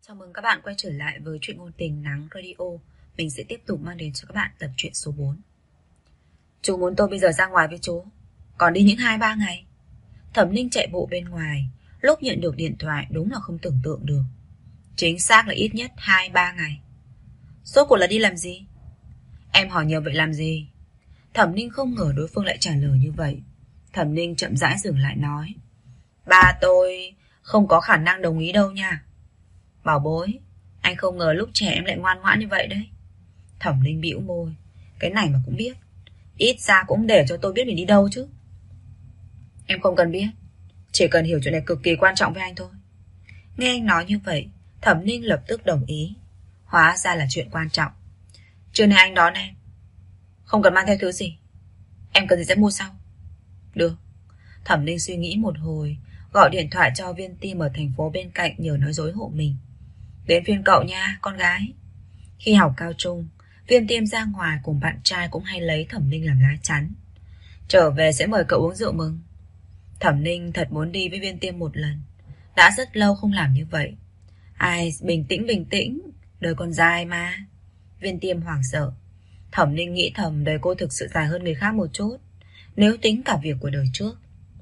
Chào mừng các bạn quay trở lại với truyện ngôn tình Nắng Radio. Mình sẽ tiếp tục mang đến cho các bạn tập truyện số 4. Chú muốn tôi bây giờ ra ngoài với chú, còn đi những 2-3 ngày. Thẩm Ninh chạy bộ bên ngoài, lúc nhận được điện thoại đúng là không tưởng tượng được. Chính xác là ít nhất 2-3 ngày. Rốt cuộc là đi làm gì? Em hỏi nhiều vậy làm gì? Thẩm Ninh không ngờ đối phương lại trả lời như vậy. Thẩm Ninh chậm rãi dừng lại nói: Ba tôi không có khả năng đồng ý đâu nha. Bảo bối, anh không ngờ lúc trẻ em lại ngoan ngoãn như vậy đấy. Thẩm Linh bĩu môi. Cái này mà cũng biết. Ít ra cũng để cho tôi biết mình đi đâu chứ. Em không cần biết, chỉ cần hiểu chuyện này cực kỳ quan trọng với anh thôi. Nghe anh nói như vậy, Thẩm Linh lập tức đồng ý. Hóa ra là chuyện quan trọng. Trưa nay anh đón em, không cần mang theo thứ gì. Em cần gì sẽ mua sau. Được. Thẩm Linh suy nghĩ một hồi, gọi điện thoại cho Viên Tim ở thành phố bên cạnh nhờ nói dối hộ mình. Đến phiên cậu nha, con gái. Khi học cao trung, Viên Tiêm ra ngoài cùng bạn trai cũng hay lấy Thẩm Ninh làm lá chắn. Trở về sẽ mời cậu uống rượu mừng. Thẩm Ninh thật muốn đi với Viên Tiêm một lần. Đã rất lâu không làm như vậy. Ai, bình tĩnh, đời còn dài mà. Viên Tiêm hoảng sợ. Thẩm Ninh nghĩ thầm đời cô thực sự dài hơn người khác một chút, nếu tính cả việc của đời trước.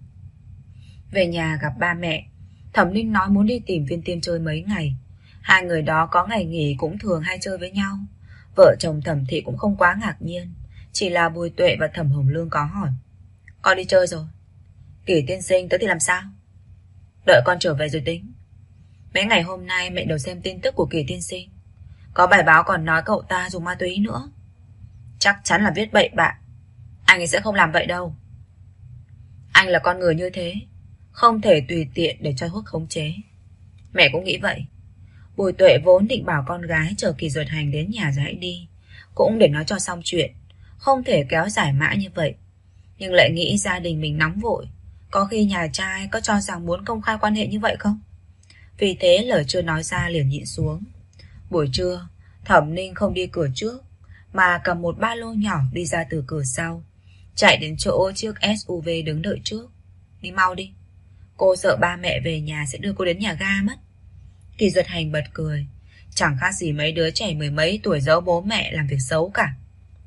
Về nhà gặp ba mẹ, Thẩm Ninh nói muốn đi tìm Viên Tiêm chơi mấy ngày. Hai người đó có ngày nghỉ cũng thường hay chơi với nhau. Vợ chồng Thẩm Thị cũng không quá ngạc nhiên, chỉ là Bùi Tuệ và Thẩm Hồng Lương có hỏi: Con đi chơi rồi. Kỷ tiên sinh tới thì làm sao? Đợi con trở về rồi tính. Mấy ngày hôm nay mẹ đều xem tin tức của Kỷ tiên sinh, có bài báo còn nói cậu ta dùng ma túy nữa. Chắc chắn là viết bậy bạ. Anh ấy sẽ không làm vậy đâu. Anh là con người như thế, không thể tùy tiện để cho thuốc khống chế. Mẹ cũng nghĩ vậy. Bùi Tuệ vốn định bảo con gái chờ Kỳ Duật Hành đến nhà rồi hãy đi, cũng để nói cho xong chuyện, không thể kéo dài mãi như vậy. Nhưng lại nghĩ gia đình mình nóng vội, có khi nhà trai có cho rằng muốn công khai quan hệ như vậy không? Vì thế lời chưa nói ra liền nhịn xuống. Buổi trưa, Thẩm Ninh không đi cửa trước, mà cầm một ba lô nhỏ đi ra từ cửa sau, chạy đến chỗ chiếc SUV đứng đợi trước. Đi mau đi, cô sợ ba mẹ về nhà sẽ đưa cô đến nhà ga mất. Kỳ Duật Hành bật cười. Chẳng khác gì mấy đứa trẻ mười mấy tuổi giấu bố mẹ làm việc xấu cả.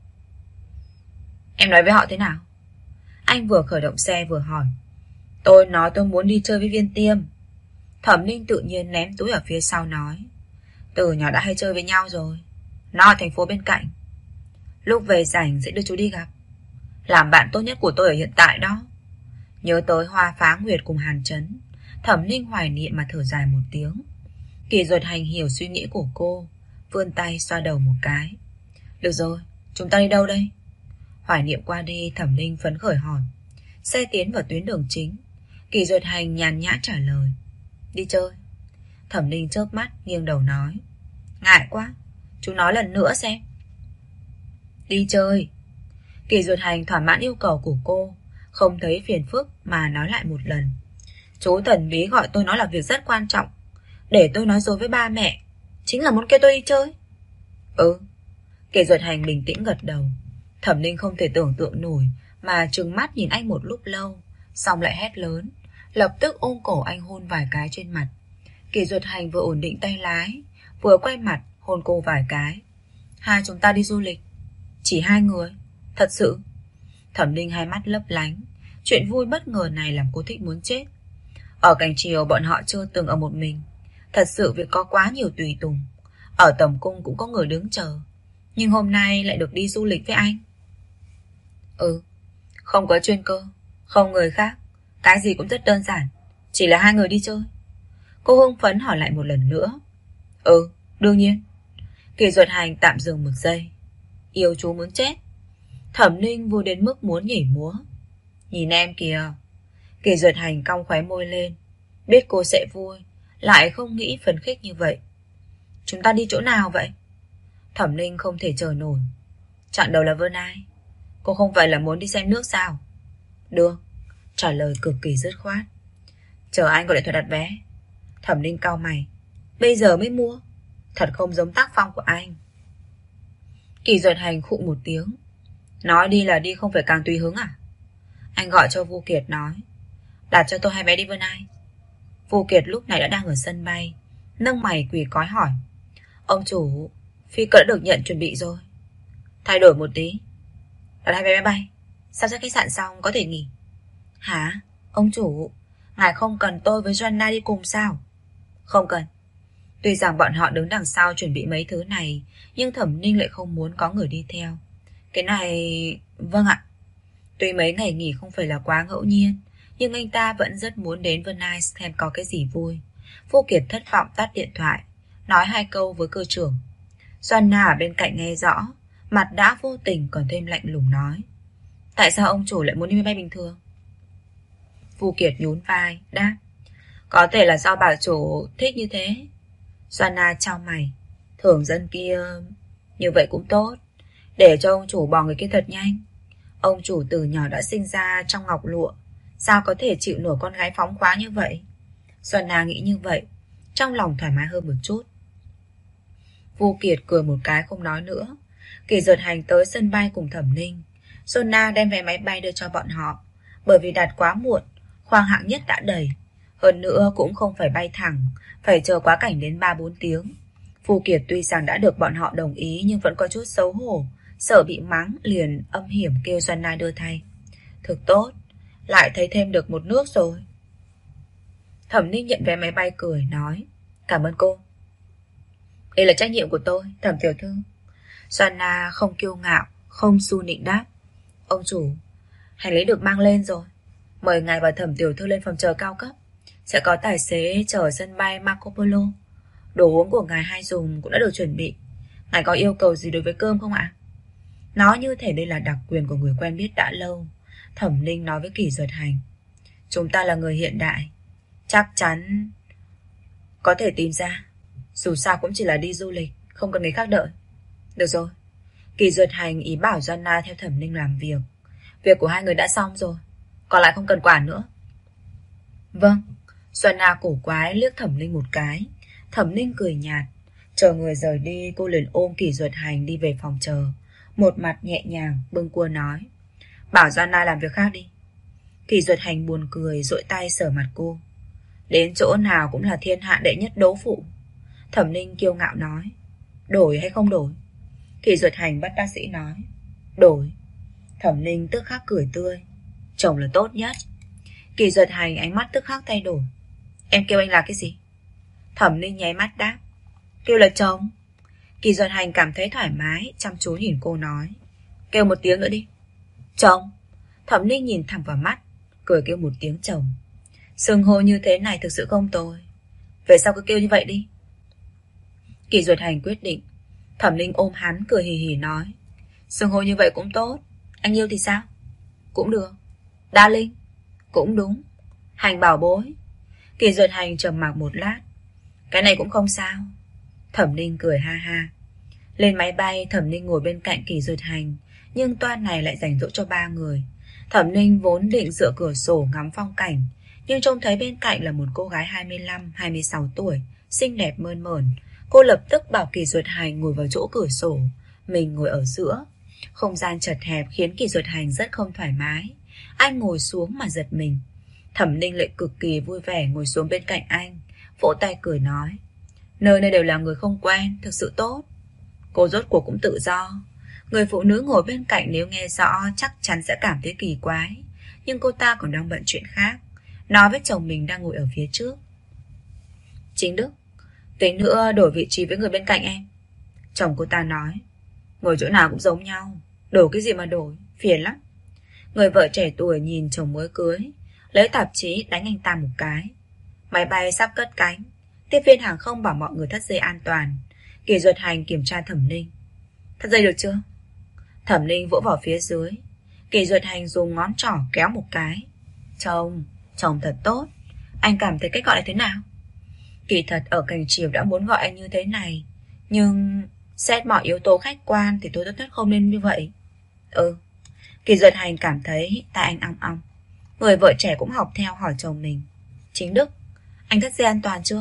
Em nói với họ thế nào? Anh vừa khởi động xe vừa hỏi. Tôi nói tôi muốn đi chơi với Viên Tiêm. Thẩm Ninh tự nhiên ném túi ở phía sau nói. Từ nhỏ đã hay chơi với nhau rồi. Nó ở thành phố bên cạnh. Lúc về rảnh sẽ đưa chú đi gặp. Làm bạn tốt nhất của tôi ở hiện tại đó. Nhớ tới Hoa Phá Nguyệt cùng Hàn Trấn, Thẩm Ninh hoài niệm mà thở dài một tiếng. Kỳ Duật Hành hiểu suy nghĩ của cô, vươn tay xoa đầu một cái. Được rồi, chúng ta đi đâu đây? Hoài niệm qua đi, Thẩm Ninh phấn khởi hỏi. Xe tiến vào tuyến đường chính. Kỳ Duật Hành nhàn nhã trả lời. Đi chơi. Thẩm Ninh chớp mắt nghiêng đầu nói. Ngại quá, chú nói lần nữa xem. Đi chơi. Kỳ Duật Hành thỏa mãn yêu cầu của cô, không thấy phiền phức mà nói lại một lần. Chú thần bí gọi tôi nói là việc rất quan trọng, để tôi nói dối với ba mẹ, chính là muốn kêu tôi đi chơi. Ừ. Kỳ Duật Hành bình tĩnh gật đầu. Thẩm Ninh không thể tưởng tượng nổi, mà trừng mắt nhìn anh một lúc lâu, xong lại hét lớn, lập tức ôm cổ anh hôn vài cái trên mặt. Kỳ Duật Hành vừa ổn định tay lái, vừa quay mặt hôn cô vài cái. Hai chúng ta đi du lịch. Chỉ hai người? Thật sự? Thẩm Ninh hai mắt lấp lánh. Chuyện vui bất ngờ này làm cô thích muốn chết. Ở Cảnh Triều bọn họ chưa từng ở một mình. Thật sự việc có quá nhiều tùy tùng. Ở Tầm Cung cũng có người đứng chờ, nhưng hôm nay lại được đi du lịch với anh. Ừ. Không có chuyên cơ, không người khác, cái gì cũng rất đơn giản, chỉ là hai người đi chơi. Cô hưng phấn hỏi lại một lần nữa. Ừ, đương nhiên. Kỳ Duật Hành tạm dừng một giây. Yêu chú muốn chết. Thẩm Ninh vui đến mức muốn nhảy múa. Nhìn em kìa. Kỳ Duật Hành cong khóe môi lên. Biết cô sẽ vui, lại không nghĩ phấn khích như vậy. Chúng ta đi chỗ nào vậy? Thẩm Ninh không thể chờ nổi. Chọn đầu là Vân Ai. Cô không phải là muốn đi xem nước sao? Được. Trả lời cực kỳ dứt khoát. Chờ anh gọi điện thoại đặt vé. Thẩm Ninh cau mày. Bây giờ mới mua? Thật không giống tác phong của anh. Kỳ Duật Hành khụ một tiếng. Nói đi là đi, không phải càng tùy hứng à? Anh gọi cho Vu Kiệt nói, đặt cho tôi 2 vé đi Vân Ai. Vu Kiệt lúc này đã đang ở sân bay, nâng mày quỳ cói hỏi. Ông chủ, phi cơ đã được nhận chuẩn bị rồi. Thay đổi một tí. Đặt 2 vé máy bay. Sắp xếp khách sạn xong có thể nghỉ. Hả? Ông chủ, ngài không cần tôi với Joanna đi cùng sao? Không cần. Tuy rằng bọn họ đứng đằng sau chuẩn bị mấy thứ này, nhưng Thẩm Ninh lại không muốn có người đi theo. Cái này... Vâng ạ. Tuy mấy ngày nghỉ không phải là quá ngẫu nhiên, nhưng anh ta vẫn rất muốn đến Venice xem có cái gì vui. Vô Kiệt thất vọng tắt điện thoại, nói 2 câu với cơ trưởng. Joanna ở bên cạnh nghe rõ, mặt đã vô tình còn thêm lạnh lùng nói. Tại sao ông chủ lại muốn đi máy bay bình thường? Vô Kiệt nhún vai, đáp. Có thể là do bà chủ thích như thế. Joanna chau mày. Thường dân kia... Như vậy cũng tốt, để cho ông chủ bỏ người kia thật nhanh. Ông chủ từ nhỏ đã sinh ra trong ngọc lụa, sao có thể chịu nổi con gái phóng khoáng như vậy? Joanna nghĩ như vậy, trong lòng thoải mái hơn một chút. Vô Kiệt cười một cái không nói nữa. Kỳ Duyệt Hành tới sân bay cùng Thẩm Ninh. Joanna đem vé máy bay đưa cho bọn họ. Bởi vì đặt quá muộn, khoang hạng nhất đã đầy. Hơn nữa cũng không phải bay thẳng, phải chờ quá cảnh đến 3-4 tiếng. Vô Kiệt tuy rằng đã được bọn họ đồng ý nhưng vẫn có chút xấu hổ, sợ bị mắng liền âm hiểm kêu Joanna đưa thay. Thực tốt, lại thấy thêm được một nước rồi. Thẩm Ninh nhận vé máy bay cười nói. Cảm ơn cô. Đây là trách nhiệm của tôi, Thẩm tiểu thư. Joanna không kiêu ngạo, không su nịnh đáp. Ông chủ, hành lý được mang lên rồi. Mời ngài và Thẩm tiểu thư lên phòng chờ cao cấp. Sẽ có tài xế chở ở sân bay Marco Polo. Đồ uống của ngài hay dùng cũng đã được chuẩn bị. Ngài có yêu cầu gì đối với cơm không ạ? Nói như thể đây là đặc quyền của người quen biết đã lâu. Thẩm Ninh nói với Kỷ Duyệt Hành. Chúng ta là người hiện đại, chắc chắn có thể tìm ra. Dù sao cũng chỉ là đi du lịch, không cần người khác đợi. Được rồi. Kỷ Duyệt Hành ý bảo Joanna theo Thẩm Ninh làm việc. Việc của hai người đã xong rồi, còn lại không cần quản nữa. Vâng. Joanna cổ quái liếc Thẩm Ninh một cái. Thẩm Ninh cười nhạt. Chờ người rời đi, cô liền ôm Kỷ Duyệt Hành đi về phòng chờ. Một mặt nhẹ nhàng bâng quơ nói. Bảo Joanna làm việc khác đi. Kỷ Duyệt Hành buồn cười, dội tay sờ mặt cô. Đến chỗ nào cũng là thiên hạ đệ nhất đấu phụ. Thẩm Ninh kiêu ngạo nói. Đổi hay không đổi? Kỷ Duyệt Hành bất đắc dĩ nói. Đổi. Thẩm Ninh tức khắc cười tươi. Chồng là tốt nhất. Kỷ Duyệt Hành ánh mắt tức khắc thay đổi. Em kêu anh là cái gì? Thẩm Ninh nháy mắt đáp. Kêu là chồng. Kỷ Duyệt Hành cảm thấy thoải mái, chăm chú nhìn cô nói. Kêu một tiếng nữa đi. Chồng. Thẩm Ninh nhìn thẳng vào mắt, cười kêu một tiếng chồng. Xưng hô như thế này thực sự không tồi. Về sau cứ kêu như vậy đi. Kỷ Duyệt Hành quyết định. Thẩm Ninh ôm hắn cười hì hì nói. Xưng hô như vậy cũng tốt. Anh yêu thì sao? Cũng được. Đa Linh. Cũng đúng. Hành bảo bối. Kỷ Duyệt Hành trầm mặc một lát. Cái này cũng không sao. Thẩm Ninh cười ha ha. Lên máy bay, Thẩm Ninh ngồi bên cạnh Kỷ Duyệt Hành, nhưng toa này lại dành chỗ cho 3 người. Thẩm Ninh vốn định dựa cửa sổ ngắm phong cảnh, nhưng trông thấy bên cạnh là một cô gái 25-26 tuổi, xinh đẹp mơn mởn. Cô lập tức bảo Kỷ Duyệt Hành ngồi vào chỗ cửa sổ, mình ngồi ở giữa. Không gian chật hẹp khiến Kỷ Duyệt Hành rất không thoải mái. Anh ngồi xuống mà giật mình. Thẩm Ninh lại cực kỳ vui vẻ ngồi xuống bên cạnh anh, vỗ tay cười nói. Nơi này đều là người không quen, thực sự tốt. Cô rốt cuộc cũng tự do. Người phụ nữ ngồi bên cạnh nếu nghe rõ chắc chắn sẽ cảm thấy kỳ quái, nhưng cô ta còn đang bận chuyện khác, nói với chồng mình đang ngồi ở phía trước. Chính Đức, tính nữa đổi vị trí với người bên cạnh em. Chồng cô ta nói. Ngồi chỗ nào cũng giống nhau, đổi cái gì mà đổi, phiền lắm. Người vợ trẻ tuổi nhìn chồng mới cưới, lấy tạp chí đánh anh ta một cái. Máy bay sắp cất cánh. Tiếp viên hàng không bảo mọi người thắt dây an toàn. Kỷ Duyệt Hành kiểm tra Thẩm Ninh. Thắt dây được chưa? Thẩm Ninh vỗ vào phía dưới. Kỷ Duyệt Hành dùng ngón trỏ kéo một cái. Chồng thật tốt. Anh cảm thấy cách gọi là thế nào? Kỳ thật ở Cảnh Chiều đã muốn gọi anh như thế này, nhưng xét mọi yếu tố khách quan thì tôi tốt nhất không nên như vậy. Kỷ Duyệt Hành cảm thấy tai anh ong ong. Người vợ trẻ cũng học theo hỏi chồng mình. Chính Đức, anh thắt dây an toàn chưa?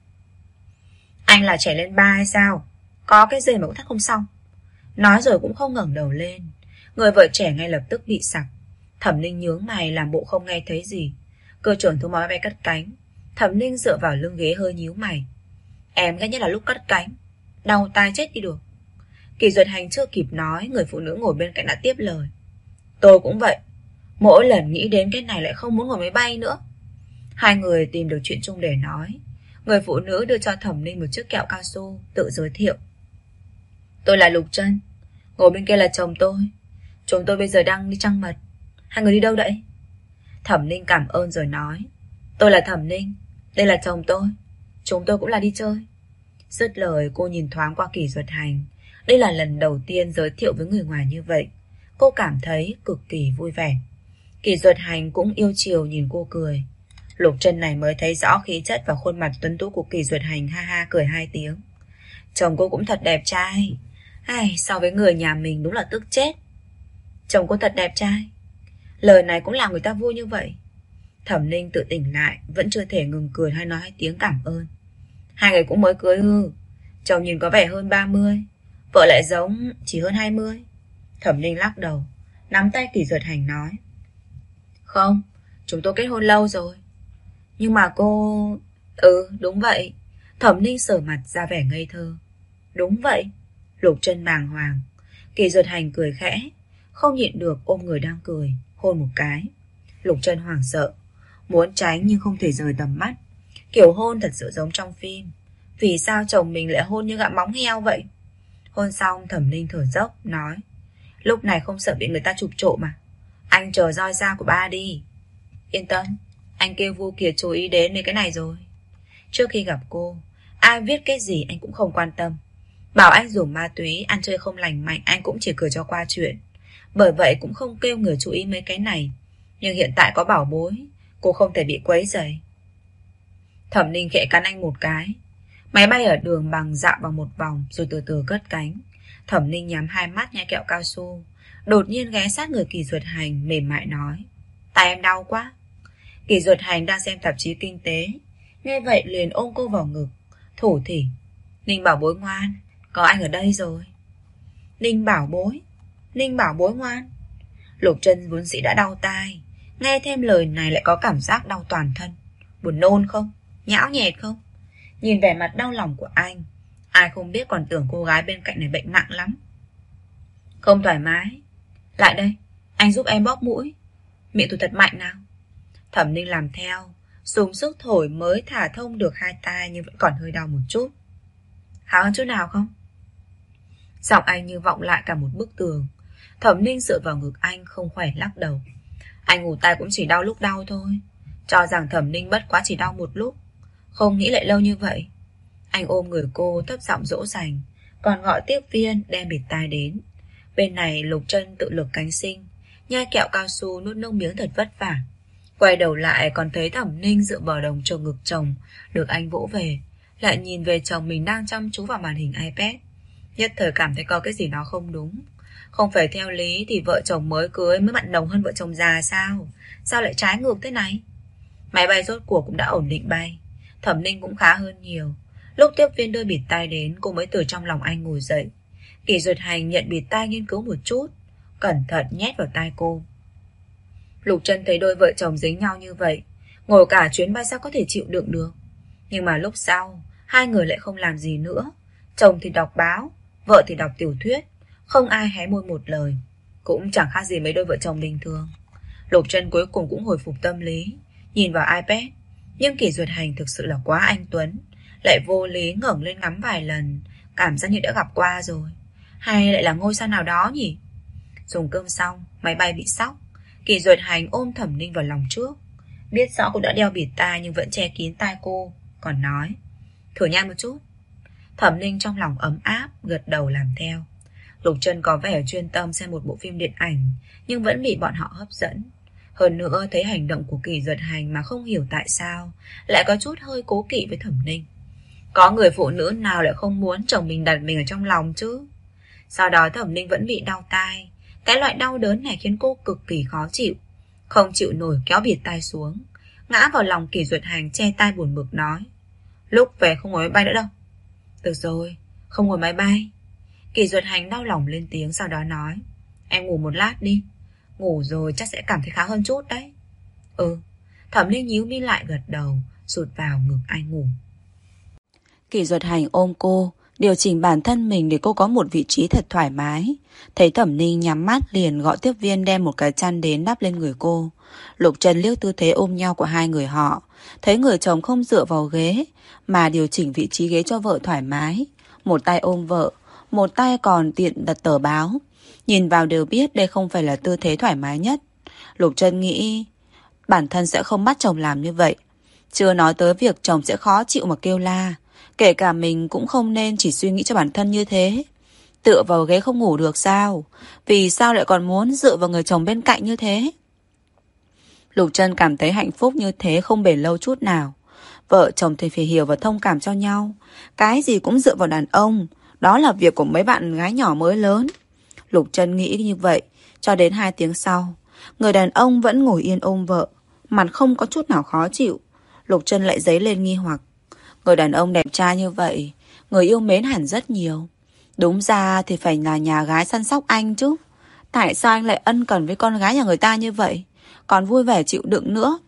Anh là trẻ lên ba hay sao? Có cái gì mà cũng thắt không xong. Nói rồi cũng không ngẩng đầu lên. Người vợ trẻ ngay lập tức bị sặc. Thẩm Ninh nhướng mày làm bộ không nghe thấy gì. Cơ trưởng thông báo máy bay cất cánh. Thẩm Ninh dựa vào lưng ghế hơi nhíu mày. Em ghét nhất là lúc cất cánh. Đau tai chết đi được. Kỳ Duật Hành chưa kịp nói, người phụ nữ ngồi bên cạnh đã tiếp lời. Tôi cũng vậy. Mỗi lần nghĩ đến cái này lại không muốn ngồi máy bay nữa. Hai người tìm được chuyện chung để nói. Người phụ nữ đưa cho Thẩm Ninh một chiếc kẹo cao su, tự giới thiệu. Tôi là Lục Trân. Ngồi bên kia là chồng tôi. Chúng tôi bây giờ đang đi trăng mật. Hai người đi đâu vậy? Thẩm Ninh cảm ơn rồi nói. Tôi là Thẩm Ninh. Đây là chồng tôi. Chúng tôi cũng là đi chơi. Dứt lời cô nhìn thoáng qua Kỳ Duật Hành. Đây là lần đầu tiên giới thiệu với người ngoài như vậy. Cô cảm thấy cực kỳ vui vẻ. Kỳ Duật Hành cũng yêu chiều nhìn cô cười. Lục Trân này mới thấy rõ khí chất và khuôn mặt tuấn tú của Kỳ Duật Hành, ha ha cười hai tiếng. Chồng cô cũng thật đẹp trai. So với người nhà mình đúng là tức chết. Chồng cô thật đẹp trai. Lời này cũng làm người ta vui như vậy. Thẩm Ninh tự tỉnh lại, vẫn chưa thể ngừng cười hay nói tiếng cảm ơn. Hai người cũng mới cưới ư? Chồng nhìn có vẻ hơn 30, vợ lại giống chỉ hơn 20. Thẩm Ninh lắc đầu, nắm tay Kỳ Duật Hành nói. Không, chúng tôi kết hôn lâu rồi. Nhưng mà cô... đúng vậy. Thẩm Ninh sờ mặt ra vẻ ngây thơ. Đúng vậy. Lục Trân bàng hoàng. Kỳ Duật Hành cười khẽ, không nhịn được ôm người đang cười, hôn một cái. Lục Trân hoảng sợ, muốn tránh nhưng không thể rời tầm mắt. Kiểu hôn thật sự giống trong phim. Vì sao chồng mình lại hôn như gặm móng heo vậy? Hôn xong Thẩm Ninh thở dốc, nói. Lúc này không sợ bị người ta chụp trộm mà. Anh chờ roi da của ba đi. Yên tâm, anh kêu Vu Kiệt chú ý đến mấy cái này rồi. Trước khi gặp cô, ai viết cái gì anh cũng không quan tâm. Bảo anh dùng ma túy, ăn chơi không lành mạnh, anh cũng chỉ cười cho qua chuyện. Bởi vậy cũng không kêu người chú ý mấy cái này. Nhưng hiện tại có bảo bối, cô không thể bị quấy rầy. Thẩm Ninh khẽ cắn anh một cái. Máy bay ở đường bằng dạo bằng một vòng rồi từ từ cất cánh. Thẩm Ninh nhắm hai mắt nhai kẹo cao su, đột nhiên ghé sát người Kỳ Duật Hành, mềm mại nói. Tai em đau quá. Kỳ Duật Hành đang xem tạp chí kinh tế, nghe vậy liền ôm cô vào ngực, thủ thỉ. Ninh bảo bối ngoan, có anh ở đây rồi. Ninh bảo bối ngoan. Lục Trân vốn dĩ đã đau tai, nghe thêm lời này lại có cảm giác đau toàn thân. Buồn nôn không? Nhão nhẹt không? Nhìn vẻ mặt đau lòng của anh, ai không biết còn tưởng cô gái bên cạnh này bệnh nặng lắm. Không thoải mái. Lại đây, anh giúp em bóp mũi. Miệng tôi thật mạnh nào. Thẩm Ninh làm theo, dùng sức thổi mới thả thông được hai tai nhưng vẫn còn hơi đau một chút. Khá hơn chút nào không? Giọng anh như vọng lại cả một bức tường. Thẩm Ninh dựa vào ngực anh không khỏe lắc đầu. Anh ngủ tai cũng chỉ đau lúc đau thôi. Cho rằng Thẩm Ninh bất quá chỉ đau một lúc, không nghĩ lại lâu như vậy. Anh ôm người cô thấp giọng dỗ dành, còn gọi tiếp viên đem bịt tai đến. Bên này Lục Trân tự lực cánh sinh, nhai kẹo cao su nuốt nước miếng thật vất vả. Quay đầu lại còn thấy Thẩm Ninh dựa vào đồng chờ ngực chồng, được anh vỗ về, lại nhìn về chồng mình đang chăm chú vào màn hình iPad. Nhất thời cảm thấy có cái gì đó không đúng. Không phải theo lý thì vợ chồng mới cưới mới mặn nồng hơn vợ chồng già sao? Sao lại trái ngược thế này? Máy bay rốt cuộc cũng đã ổn định bay. Thẩm Ninh cũng khá hơn nhiều. Lúc tiếp viên đưa bịt tai đến, cô mới từ trong lòng anh ngồi dậy. Kỳ Duật Hành nhận bịt tai nghiên cứu một chút, cẩn thận nhét vào tai cô. Lục Trân thấy đôi vợ chồng dính nhau như vậy, ngồi cả chuyến bay sao có thể chịu đựng được. Nhưng mà lúc sau, hai người lại không làm gì nữa. Chồng thì đọc báo, vợ thì đọc tiểu thuyết, không ai hé môi một lời. Cũng chẳng khác gì mấy đôi vợ chồng bình thường. Lục Trân cuối cùng cũng hồi phục tâm lý, nhìn vào iPad. Nhưng Kỳ Duật Hành thực sự là quá anh tuấn, lại vô lý ngẩng lên ngắm vài lần, cảm giác như đã gặp qua rồi. Hay lại là ngôi sao nào đó nhỉ? Dùng cơm xong, máy bay bị sóc. Kỳ Duật Hành ôm Thẩm Ninh vào lòng trước. Biết rõ cô đã đeo bịt tai nhưng vẫn che kín tai cô, còn nói. Thử nhai một chút. Thẩm Ninh trong lòng ấm áp, gật đầu làm theo. Lục Trân có vẻ chuyên tâm xem một bộ phim điện ảnh, nhưng vẫn bị bọn họ hấp dẫn. Hơn nữa thấy hành động của Kỳ Duật Hành mà không hiểu tại sao lại có chút hơi cố kỵ với Thẩm Ninh. Có người phụ nữ nào lại không muốn chồng mình đặt mình ở trong lòng chứ? Sau đó Thẩm Ninh vẫn bị đau tai. Cái loại đau đớn này khiến cô cực kỳ khó chịu. Không chịu nổi kéo bịt tai xuống, ngã vào lòng Kỳ Duật Hành che tai buồn bực nói. Lúc về không ngồi máy bay nữa đâu. Được rồi, không ngồi máy bay. Kỳ Duật Hành đau lòng lên tiếng, sau đó nói. Em ngủ một lát đi. Ngủ rồi chắc sẽ cảm thấy khá hơn chút đấy. Thẩm Ninh nhíu mi lại gật đầu, sụt vào ngực anh ngủ. Kỷ Duật Hành ôm cô, điều chỉnh bản thân mình để cô có một vị trí thật thoải mái. Thấy Thẩm Ninh nhắm mắt liền gọi tiếp viên đem một cái chăn đến đắp lên người cô. Lục Trần liếc tư thế ôm nhau của hai người họ, thấy người chồng không dựa vào ghế mà điều chỉnh vị trí ghế cho vợ thoải mái. Một tay ôm vợ, một tay còn tiện đặt tờ báo. Nhìn vào đều biết đây không phải là tư thế thoải mái nhất. Lục Trân nghĩ bản thân sẽ không bắt chồng làm như vậy. Chưa nói tới việc chồng sẽ khó chịu mà kêu la. Kể cả mình cũng không nên chỉ suy nghĩ cho bản thân như thế. Tựa vào ghế không ngủ được sao? Vì sao lại còn muốn dựa vào người chồng bên cạnh như thế? Lục Trân cảm thấy hạnh phúc như thế không bền lâu chút nào. Vợ chồng thì phải hiểu và thông cảm cho nhau. Cái gì cũng dựa vào đàn ông. Đó là việc của mấy bạn gái nhỏ mới lớn. Lục Trân nghĩ như vậy. Cho đến 2 tiếng sau, người đàn ông vẫn ngồi yên ôm vợ, mặt không có chút nào khó chịu. Lục Trân lại dấy lên nghi hoặc. Người đàn ông đẹp trai như vậy, người yêu mến hẳn rất nhiều. Đúng ra thì phải là nhà gái săn sóc anh chứ. Tại sao anh lại ân cần với con gái nhà người ta như vậy, còn vui vẻ chịu đựng nữa?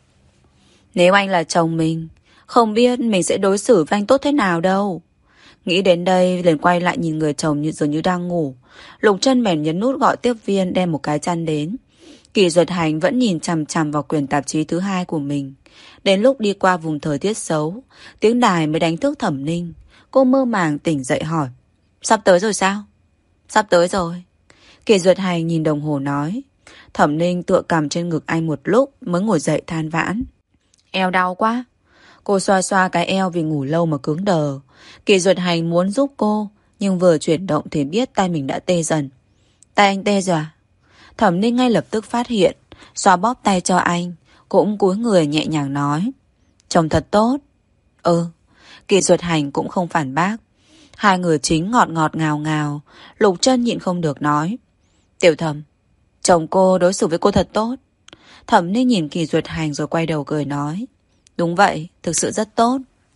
Nếu anh là chồng mình, không biết mình sẽ đối xử với anh tốt thế nào đâu. Nghĩ đến đây liền quay lại nhìn người chồng dường như đang ngủ. Lục Trân bèn nhấn nút gọi tiếp viên đem một cái chăn đến. Kỷ Duật Hành vẫn nhìn chằm chằm vào quyển tạp chí thứ 2 của mình. Đến lúc đi qua vùng thời tiết xấu, tiếng đài mới đánh thức Thẩm Ninh. Cô mơ màng tỉnh dậy hỏi: Sắp tới rồi sao? Sắp tới rồi. Kỷ Duật Hành nhìn đồng hồ nói. Thẩm Ninh tựa cằm trên ngực anh một lúc mới ngồi dậy than vãn: Eo đau quá. Cô xoa xoa cái eo vì ngủ lâu mà cứng đờ. Kỷ Duật Hành muốn giúp cô, nhưng vừa chuyển động thì biết tay mình đã tê dần. Tay anh tê rồi à? Thẩm Ninh ngay lập tức phát hiện, xoa bóp tay cho anh, cũng cúi người nhẹ nhàng nói: Chồng thật tốt. Ừ. Kỷ Duật Hành cũng không phản bác. Hai người chính ngọt ngọt ngào ngào. Lục Trân nhịn không được nói: Tiểu Thẩm, chồng cô đối xử với cô thật tốt. Thẩm Ninh nhìn Kỷ Duật Hành rồi quay đầu cười nói: Đúng vậy, thực sự rất tốt.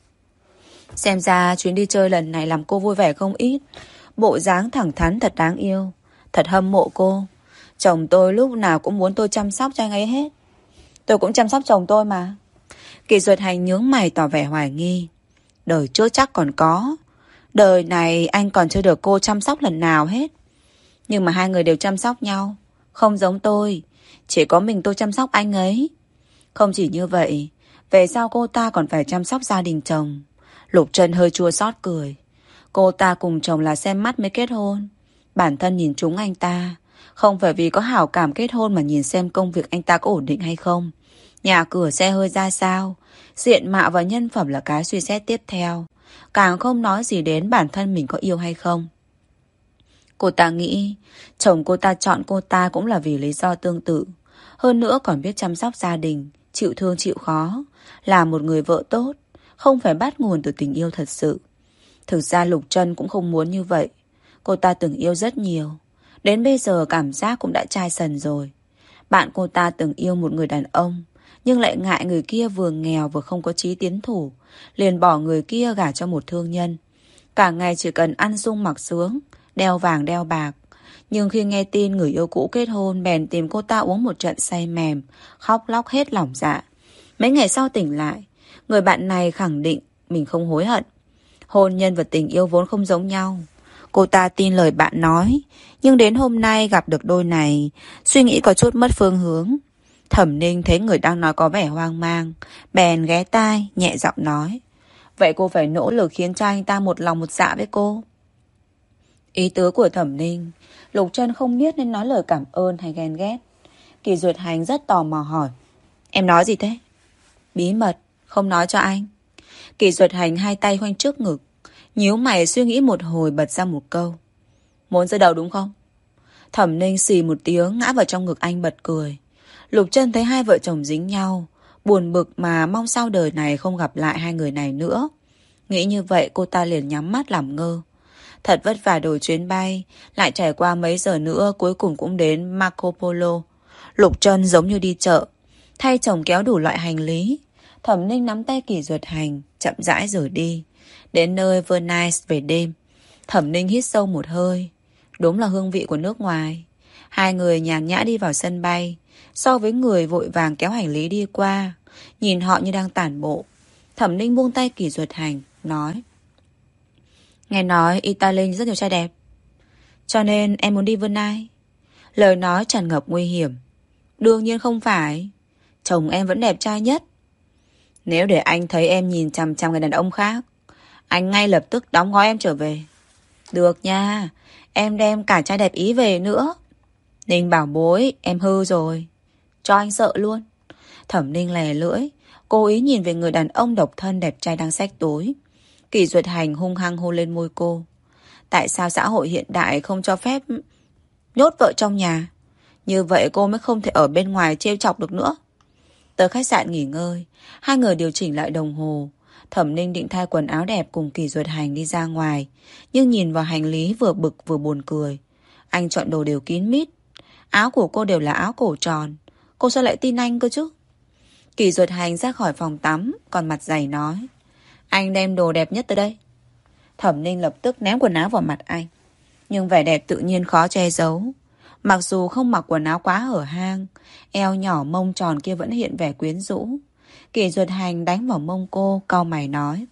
Xem ra chuyến đi chơi lần này làm cô vui vẻ không ít. Bộ dáng thẳng thắn thật đáng yêu. Thật hâm mộ cô. Chồng tôi lúc nào cũng muốn tôi chăm sóc cho anh ấy hết. Tôi cũng chăm sóc chồng tôi mà. Kỷ Duật Hành nhướng mày tỏ vẻ hoài nghi. Đời trước chắc còn có. Đời này anh còn chưa được cô chăm sóc lần nào hết. Nhưng mà hai người đều chăm sóc nhau. Không giống tôi. Chỉ có mình tôi chăm sóc anh ấy. Không chỉ như vậy, về sau cô ta còn phải chăm sóc gia đình chồng. Lục Trân hơi chua xót cười. Cô ta cùng chồng là xem mắt mới kết hôn. Bản thân nhìn trúng anh ta, không phải vì có hảo cảm kết hôn mà nhìn xem công việc anh ta có ổn định hay không, nhà cửa xe hơi ra sao. Diện mạo và nhân phẩm là cái suy xét tiếp theo. Càng không nói gì đến bản thân mình có yêu hay không. Cô ta nghĩ chồng cô ta chọn cô ta cũng là vì lý do tương tự. Hơn nữa còn biết chăm sóc gia đình, chịu thương chịu khó, là một người vợ tốt, không phải bắt nguồn từ tình yêu thật sự. Thực ra Lục Trân cũng không muốn như vậy. Cô ta từng yêu rất nhiều, đến bây giờ cảm giác cũng đã chai sần rồi. Bạn cô ta từng yêu một người đàn ông, nhưng lại ngại người kia vừa nghèo vừa không có chí tiến thủ, liền bỏ người kia gả cho một thương nhân. Cả ngày chỉ cần ăn sung mặc sướng, đeo vàng đeo bạc. Nhưng khi nghe tin người yêu cũ kết hôn, bèn tìm cô ta uống một trận say mềm, khóc lóc hết lòng dạ. Mấy ngày sau tỉnh lại, người bạn này khẳng định mình không hối hận. Hôn nhân và tình yêu vốn không giống nhau. Cô ta tin lời bạn nói, nhưng đến hôm nay gặp được đôi này, suy nghĩ có chút mất phương hướng. Thẩm Ninh thấy người đang nói có vẻ hoang mang, bèn ghé tai, nhẹ giọng nói: Vậy cô phải nỗ lực khiến cho anh ta một lòng một dạ với cô. Ý tứ của Thẩm Ninh, Lục Trân không biết nên nói lời cảm ơn hay ghen ghét. Kỷ Duật Hành rất tò mò hỏi: Em nói gì thế? Bí mật, không nói cho anh. Kỷ Duật Hành hai tay khoanh trước ngực, nhíu mày suy nghĩ một hồi bật ra một câu: Muốn giơ đầu đúng không? Thẩm Ninh xì một tiếng ngã vào trong ngực anh bật cười. Lục Trân thấy hai vợ chồng dính nhau, buồn bực mà mong sau đời này không gặp lại hai người này nữa. Nghĩ như vậy cô ta liền nhắm mắt làm ngơ. Thật vất vả đổi chuyến bay, lại trải qua mấy giờ nữa cuối cùng cũng đến Marco Polo. Lục Trân giống như đi chợ, thay chồng kéo đủ loại hành lý. Thẩm Ninh nắm tay Kỷ Duật Hành, chậm rãi rời đi. Đến nơi Venice về đêm, Thẩm Ninh hít sâu một hơi. Đúng là hương vị của nước ngoài. Hai người nhàn nhã đi vào sân bay. So với người vội vàng kéo hành lý đi qua, nhìn họ như đang tản bộ. Thẩm Ninh buông tay Kỷ Duật Hành, nói: Nghe nói Italy rất nhiều trai đẹp, cho nên em muốn đi Venice. Lời nói tràn ngập nguy hiểm. Đương nhiên không phải. Chồng em vẫn đẹp trai nhất. Nếu để anh thấy em nhìn chằm chằm người đàn ông khác, anh ngay lập tức đóng gói em trở về. Được nha, em đem cả trai đẹp Ý về nữa. Ninh bảo bối, em hư rồi. Cho anh sợ luôn. Thẩm Ninh lè lưỡi, cố ý nhìn về người đàn ông độc thân đẹp trai đang xách túi. Kỷ Duyệt Hành hung hăng hôn lên môi cô. Tại sao xã hội hiện đại không cho phép nhốt vợ trong nhà? Như vậy cô mới không thể ở bên ngoài trêu chọc được nữa. Tới khách sạn nghỉ ngơi, hai người điều chỉnh lại đồng hồ. Thẩm Ninh định thay quần áo đẹp cùng Kỷ Duyệt Hành đi ra ngoài, nhưng nhìn vào hành lý vừa bực vừa buồn cười. Anh chọn đồ đều kín mít. Áo của cô đều là áo cổ tròn. Cô sao lại tin anh cơ chứ? Kỷ Duyệt Hành ra khỏi phòng tắm, còn mặt dày nói: anh đem đồ đẹp nhất tới đây. Thẩm Ninh lập tức ném quần áo vào mặt anh, nhưng vẻ đẹp tự nhiên khó che giấu. Mặc dù không mặc quần áo quá hở hang, eo nhỏ mông tròn kia vẫn hiện vẻ quyến rũ. Kỷ Duyệt Hành đánh vào mông cô, cau mày nói: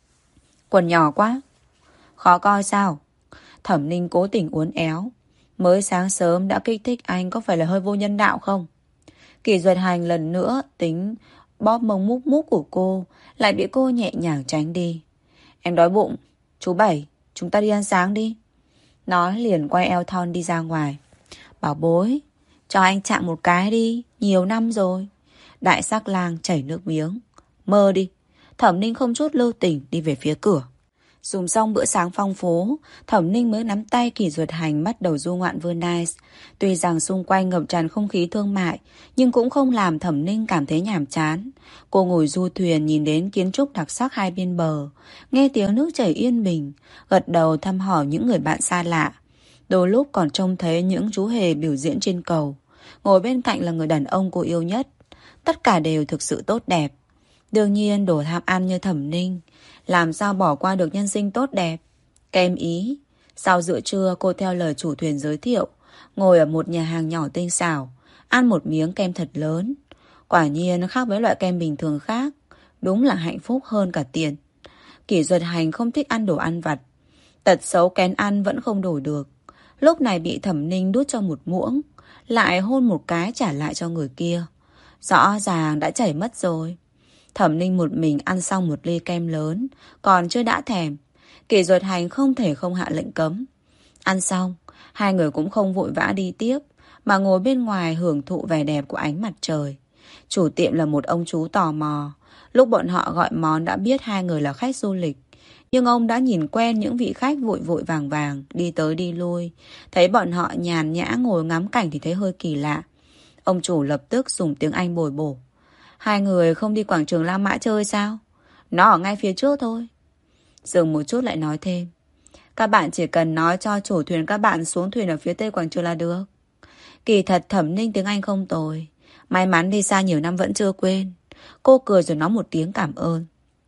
quần nhỏ quá. Khó coi sao? Thẩm Ninh cố tình uốn éo. Mới sáng sớm đã kích thích anh, có phải là hơi vô nhân đạo không? Kỷ Duyệt Hành lần nữa tính bóp mông múc múc của cô, lại bị cô nhẹ nhàng tránh đi. Em đói bụng. Chú Bảy, chúng ta đi ăn sáng đi. Nói liền quay eo thon đi ra ngoài. Bảo bối, cho anh chạm một cái đi, nhiều năm rồi. Đại sắc lang chảy nước miếng. Mơ đi. Thẩm Ninh không chút lưu tình đi về phía cửa. Dùng xong bữa sáng phong phú, Thẩm Ninh mới nắm tay Kỷ Duyệt Hành bắt đầu du ngoạn Venice. Tuy rằng xung quanh ngập tràn không khí thương mại, nhưng cũng không làm Thẩm Ninh cảm thấy nhàm chán. Cô ngồi du thuyền nhìn đến kiến trúc đặc sắc hai bên bờ, nghe tiếng nước chảy yên bình, gật đầu thăm hỏi những người bạn xa lạ. Đôi lúc còn trông thấy những chú hề biểu diễn trên cầu. Ngồi bên cạnh là người đàn ông cô yêu nhất. Tất cả đều thực sự tốt đẹp. Đương nhiên đồ tham ăn như Thẩm Ninh làm sao bỏ qua được nhân sinh tốt đẹp. Kem Ý. Sau bữa trưa cô theo lời chủ thuyền giới thiệu, ngồi ở một nhà hàng nhỏ tinh xảo, ăn một miếng kem thật lớn. Quả nhiên khác với loại kem bình thường khác. Đúng là hạnh phúc hơn cả tiền. Kỷ Duyệt Hành không thích ăn đồ ăn vặt. Tật xấu kén ăn vẫn không đổi được. Lúc này bị Thẩm Ninh đút cho một muỗng, lại hôn một cái trả lại cho người kia. Rõ ràng đã chảy mất rồi. Thẩm Ninh một mình ăn xong một ly kem lớn, còn chưa đã thèm. Kỷ Duyệt Hành không thể không hạ lệnh cấm. Ăn xong, hai người cũng không vội vã đi tiếp, mà ngồi bên ngoài hưởng thụ vẻ đẹp của ánh mặt trời. Chủ tiệm là một ông chú tò mò. Lúc bọn họ gọi món đã biết hai người là khách du lịch, nhưng ông đã nhìn quen những vị khách vội vội vàng vàng đi tới đi lui. Thấy bọn họ nhàn nhã ngồi ngắm cảnh thì thấy hơi kỳ lạ. Ông chủ lập tức dùng tiếng Anh bồi bổ. Hai người không đi quảng trường La Mã chơi sao? Nó ở ngay phía trước thôi. Dừng một chút lại nói thêm. Các bạn chỉ cần nói cho chủ thuyền các bạn xuống thuyền ở phía tây quảng trường là được. Kỳ thật Thẩm Ninh tiếng Anh không tồi. May mắn đi xa nhiều năm vẫn chưa quên. Cô cười rồi nói một tiếng cảm ơn.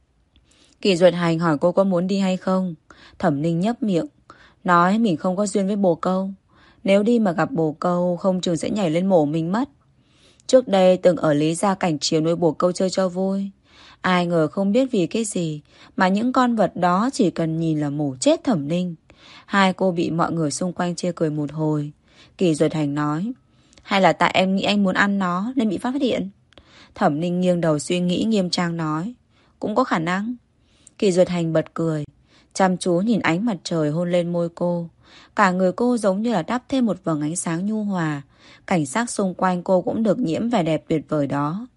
Kỷ Duyệt Hành hỏi cô có muốn đi hay không. Thẩm Ninh nhấp miệng, nói mình không có duyên với bồ câu. Nếu đi mà gặp bồ câu, không chừng sẽ nhảy lên mổ mình mất. Trước đây từng ở Lý Gia Cảnh chiều nuôi bồ câu chơi cho vui. Ai ngờ không biết vì cái gì mà những con vật đó chỉ cần nhìn là mổ chết Thẩm Ninh. Hai cô bị mọi người xung quanh chê cười một hồi. Kỷ Duyệt Hành nói, hay là tại em nghĩ anh muốn ăn nó nên bị phát hiện. Thẩm Ninh nghiêng đầu suy nghĩ nghiêm trang nói, cũng có khả năng. Kỷ Duyệt Hành bật cười, chăm chú nhìn ánh mặt trời hôn lên môi cô. Cả người cô giống như là đắp thêm một vầng ánh sáng nhu hòa. Cảnh sắc xung quanh cô cũng được nhiễm vẻ đẹp tuyệt vời đó.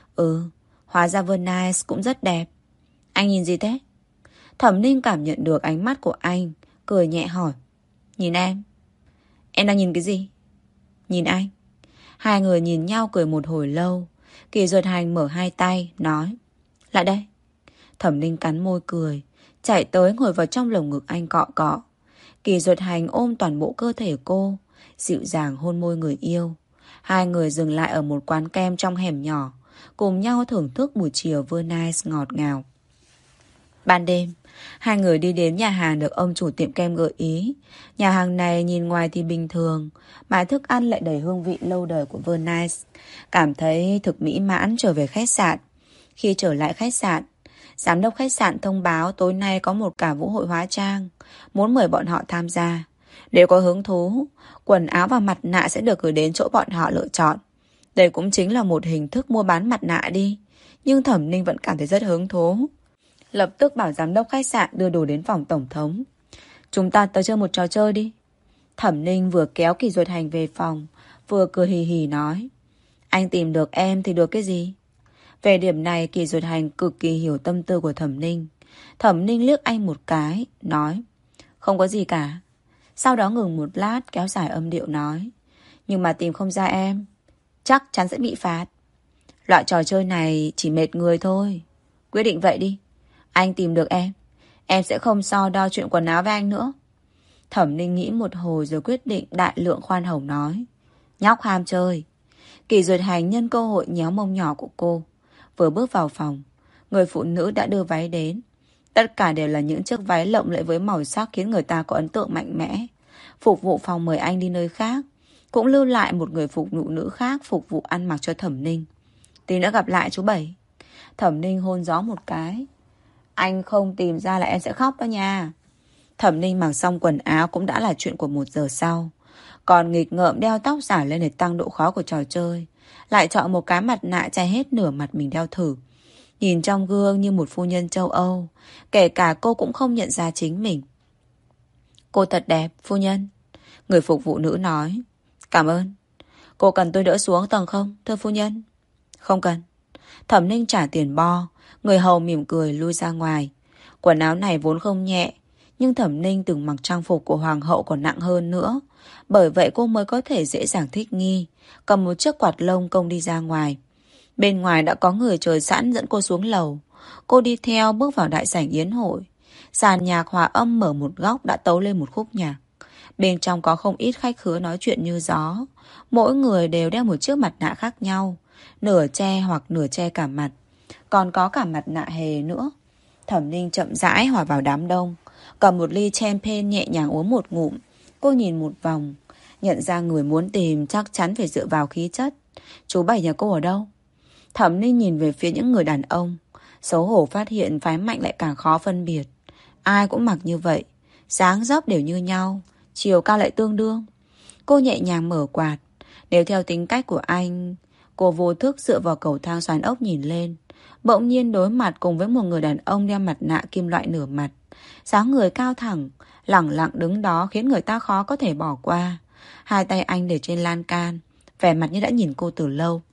Hóa ra Venice cũng rất đẹp. Anh nhìn gì thế? Thẩm Ninh cảm nhận được ánh mắt của anh, cười nhẹ hỏi. Nhìn em. Em đang nhìn cái gì? Nhìn anh. Hai người nhìn nhau cười một hồi lâu. Kỷ Duyệt Hành mở hai tay, nói, lại đây. Thẩm Ninh cắn môi cười, chạy tới ngồi vào trong lồng ngực anh cọ cọ. Kỷ Duyệt Hành ôm toàn bộ cơ thể cô, dịu dàng hôn môi người yêu. Hai người dừng lại ở một quán kem trong hẻm nhỏ, cùng nhau thưởng thức buổi chiều Venice ngọt ngào. Ban đêm, hai người đi đến nhà hàng được ông chủ tiệm kem gợi ý. Nhà hàng này nhìn ngoài thì bình thường, mà thức ăn lại đầy hương vị lâu đời của Venice. Cảm thấy thực mỹ mãn trở về khách sạn. Khi trở lại khách sạn, Giám đốc khách sạn thông báo tối nay có một cả vũ hội hóa trang, muốn mời bọn họ tham gia. Nếu có hứng thú, quần áo và mặt nạ sẽ được gửi đến chỗ bọn họ lựa chọn. Đây cũng chính là một hình thức mua bán mặt nạ đi. Nhưng Thẩm Ninh vẫn cảm thấy rất hứng thú. Lập tức bảo giám đốc khách sạn đưa đồ đến phòng tổng thống. Chúng ta tới chơi một trò chơi đi. Thẩm Ninh vừa kéo Kỳ Duật Hành về phòng, vừa cười hì hì nói. Anh tìm được em thì được cái gì? Về điểm này Kỳ Duật Hành cực kỳ hiểu tâm tư của Thẩm Ninh. Thẩm Ninh liếc anh một cái, nói. Không có gì cả. Sau đó ngừng một lát kéo dài âm điệu nói. Nhưng mà tìm không ra em, chắc chắn sẽ bị phạt. Loại trò chơi này chỉ mệt người thôi. Quyết định vậy đi. Anh tìm được em sẽ không so đo chuyện quần áo với anh nữa. Thẩm Ninh nghĩ một hồi rồi quyết định đại lượng khoan hồng nói. Nhóc ham chơi. Kỳ Duật Hành nhân cơ hội nhéo mông nhỏ của cô. Vừa bước vào phòng, người phụ nữ đã đưa váy đến. Tất cả đều là những chiếc váy lộng lẫy với màu sắc khiến người ta có ấn tượng mạnh mẽ. Phục vụ phòng mời anh đi nơi khác, cũng lưu lại một người phục vụ nữ khác phục vụ ăn mặc cho Thẩm Ninh. Tí nữa gặp lại chú Bảy. Thẩm Ninh hôn gió một cái. Anh không tìm ra là em sẽ khóc đó nha. Thẩm Ninh mặc xong quần áo cũng đã là chuyện của 1 giờ sau. Còn nghịch ngợm đeo tóc giả lên để tăng độ khó của trò chơi. Lại chọn một cái mặt nạ che hết nửa mặt mình đeo thử. Nhìn trong gương như một phu nhân châu Âu. Kể cả cô cũng không nhận ra chính mình. Cô thật đẹp, phu nhân. Người phục vụ nữ nói. Cảm ơn. Cô cần tôi đỡ xuống tầng không, thưa phu nhân? Không cần. Thẩm Ninh trả tiền bo. Người hầu mỉm cười lui ra ngoài. Quần áo này vốn không nhẹ, nhưng Thẩm Ninh từng mặc trang phục của hoàng hậu còn nặng hơn nữa. Bởi vậy cô mới có thể dễ dàng thích nghi. Cầm một chiếc quạt lông công đi ra ngoài. Bên ngoài đã có người chờ sẵn dẫn cô xuống lầu. Cô đi theo bước vào đại sảnh yến hội. Sàn nhạc hòa âm mở một góc đã tấu lên một khúc nhạc. Bên trong có không ít khách khứa nói chuyện như gió. Mỗi người đều đeo một chiếc mặt nạ khác nhau. Nửa che hoặc nửa che cả mặt. Còn có cả mặt nạ hề nữa. Thẩm Ninh chậm rãi hòa vào đám đông. Cầm một ly champagne nhẹ nhàng uống một ngụm. Cô nhìn một vòng. Nhận ra người muốn tìm chắc chắn phải dựa vào khí chất. Chú Bảy nhà cô ở đâu? Thẩm Ninh nhìn về phía những người đàn ông. Xấu hổ phát hiện phái mạnh lại càng khó phân biệt. Ai cũng mặc như vậy. Dáng dấp đều như nhau. Chiều cao lại tương đương. Cô nhẹ nhàng mở quạt. Nếu theo tính cách của anh, cô vô thức dựa vào cầu thang xoắn ốc nhìn lên. Bỗng nhiên đối mặt cùng với một người đàn ông đeo mặt nạ kim loại nửa mặt. Dáng người cao thẳng, lẳng lặng đứng đó khiến người ta khó có thể bỏ qua. Hai tay anh để trên lan can, vẻ mặt như đã nhìn cô từ lâu.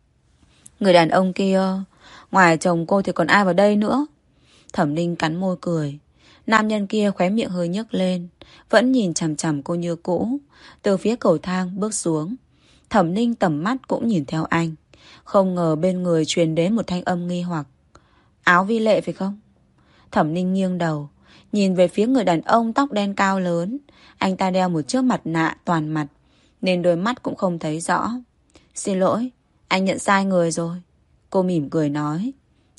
Người đàn ông kia, ngoài chồng cô thì còn ai vào đây nữa? Thẩm Ninh cắn môi cười. Nam nhân kia khóe miệng hơi nhấc lên, vẫn nhìn chằm chằm cô như cũ. Từ phía cầu thang bước xuống. Thẩm Ninh tầm mắt cũng nhìn theo anh. Không ngờ bên người truyền đến một thanh âm nghi hoặc. Áo vi lệ phải không? Thẩm Ninh nghiêng đầu, nhìn về phía người đàn ông tóc đen cao lớn. Anh ta đeo một chiếc mặt nạ toàn mặt, nên đôi mắt cũng không thấy rõ. Xin lỗi, anh nhận sai người rồi. Cô mỉm cười nói.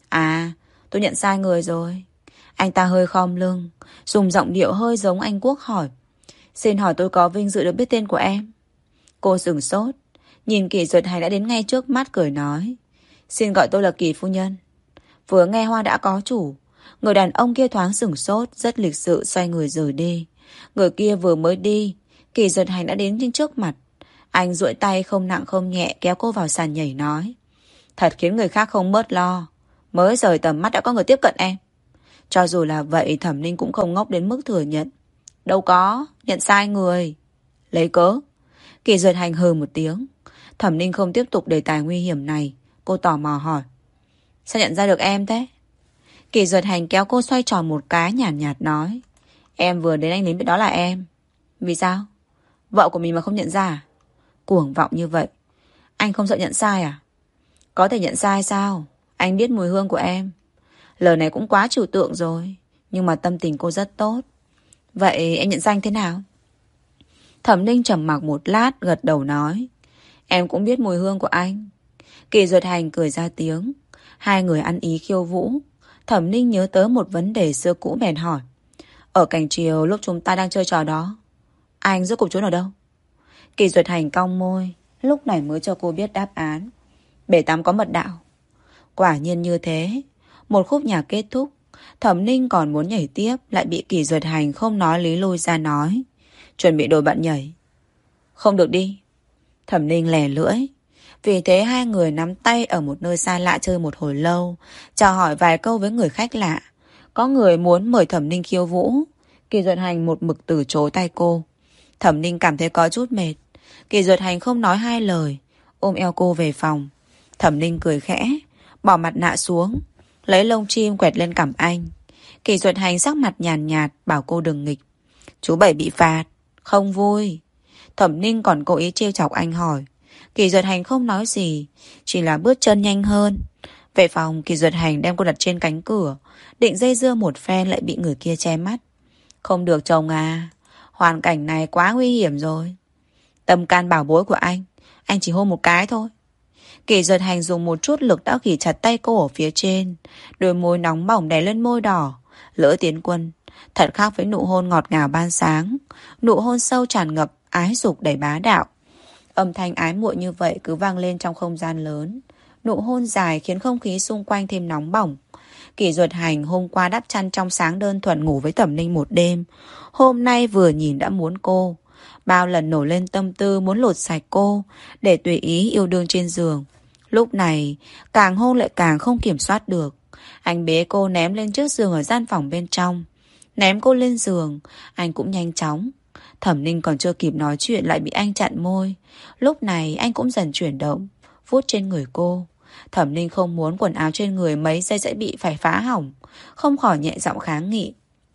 À, tôi nhận sai người rồi. Anh ta hơi khom lưng, dùng giọng điệu hơi giống Anh Quốc hỏi. Xin hỏi tôi có vinh dự được biết tên của em? Cô sửng sốt, nhìn Kỳ Duật Hành đã đến ngay trước mắt cười nói. Xin gọi tôi là Kỳ phu nhân. Vừa nghe hoa đã có chủ. Người đàn ông kia thoáng sửng sốt, rất lịch sự xoay người rời đi. Người kia vừa mới đi, Kỳ Duật Hành đã đến trên trước mặt. Anh duỗi tay không nặng không nhẹ kéo cô vào sàn nhảy nói. Thật khiến người khác không bớt lo. Mới rời tầm mắt đã có người tiếp cận em. Cho dù là vậy, Thẩm Ninh cũng không ngốc đến mức thừa nhận. Đâu có, nhận sai người. Lấy cớ. Kỳ Duật Hành hừ một tiếng. Thẩm Ninh không tiếp tục đề tài nguy hiểm này. Cô tò mò hỏi. Sao nhận ra được em thế? Kỳ Duật Hành kéo cô xoay tròn một cái nhàn nhạt nói. Em vừa đến anh lính biết đó là em. Vì sao? Vợ của mình mà không nhận ra à? Cuồng vọng như vậy. Anh không sợ nhận sai à? Có thể nhận sai sao? Anh biết mùi hương của em. Lời này cũng quá trừu tượng rồi. Nhưng mà tâm tình cô rất tốt. Vậy em nhận ra anh thế nào? Thẩm Ninh trầm mặc một lát gật đầu nói. Em cũng biết mùi hương của anh. Kỳ Duật Hành cười ra tiếng. Hai người ăn ý khiêu vũ. Thẩm Ninh nhớ tới một vấn đề xưa cũ bèn hỏi. Ở cành chiều lúc chúng ta đang chơi trò đó, anh rốt cuộc trốn ở đâu? Kỳ Duật Hành cong môi, lúc này mới cho cô biết đáp án. Bể tắm có mật đạo. Quả nhiên như thế. Một khúc nhạc kết thúc, Thẩm Ninh còn muốn nhảy tiếp, lại bị Kỷ Duật Hành không nói lý lôi ra nói. Chuẩn bị đồ bạn nhảy. Không được đi. Thẩm Ninh lè lưỡi. Vì thế hai người nắm tay ở một nơi xa lạ chơi một hồi lâu, chào hỏi vài câu với người khách lạ. Có người muốn mời Thẩm Ninh khiêu vũ. Kỷ Duật Hành một mực từ chối tay cô. Thẩm Ninh cảm thấy có chút mệt. Kỷ Duật Hành không nói hai lời, ôm eo cô về phòng. Thẩm Ninh cười khẽ, bỏ mặt nạ xuống, lấy lông chim quẹt lên cằm anh. Kỷ Duật Hành sắc mặt nhàn nhạt, bảo cô đừng nghịch. Chú Bảy bị phạt, không vui. Thẩm Ninh còn cố ý trêu chọc anh hỏi. Kỷ Duật Hành không nói gì, chỉ là bước chân nhanh hơn. Về phòng, Kỷ Duật Hành đem cô đặt trên cánh cửa, định dây dưa một phen lại bị người kia che mắt. Không được chồng à, hoàn cảnh này quá nguy hiểm rồi. Tâm can bảo bối của anh chỉ hôn một cái thôi. Kỷ Duật Hành dùng một chút lực đã ghì chặt tay cô ở phía trên. Đôi môi nóng bỏng đè lên môi đỏ. Lỡ tiến quân, thật khác với nụ hôn ngọt ngào ban sáng. Nụ hôn sâu tràn ngập, ái dục đầy bá đạo. Âm thanh ái muội như vậy cứ vang lên trong không gian lớn. Nụ hôn dài khiến không khí xung quanh thêm nóng bỏng. Kỷ Duật Hành hôm qua đắp chăn trong sáng đơn thuần ngủ với Thẩm Ninh một đêm. Hôm nay vừa nhìn đã muốn cô. Bao lần nổi lên tâm tư muốn lột sạch cô, để tùy ý yêu đương trên giường. Lúc này, càng hôn lại càng không kiểm soát được. Anh bế cô ném lên chiếc giường ở gian phòng bên trong. Ném cô lên giường, anh cũng nhanh chóng. Thẩm Ninh còn chưa kịp nói chuyện lại bị anh chặn môi. Lúc này anh cũng dần chuyển động, vuốt trên người cô. Thẩm Ninh không muốn quần áo trên người mấy giây sẽ bị phải phá hỏng, không khỏi nhẹ giọng kháng nghị.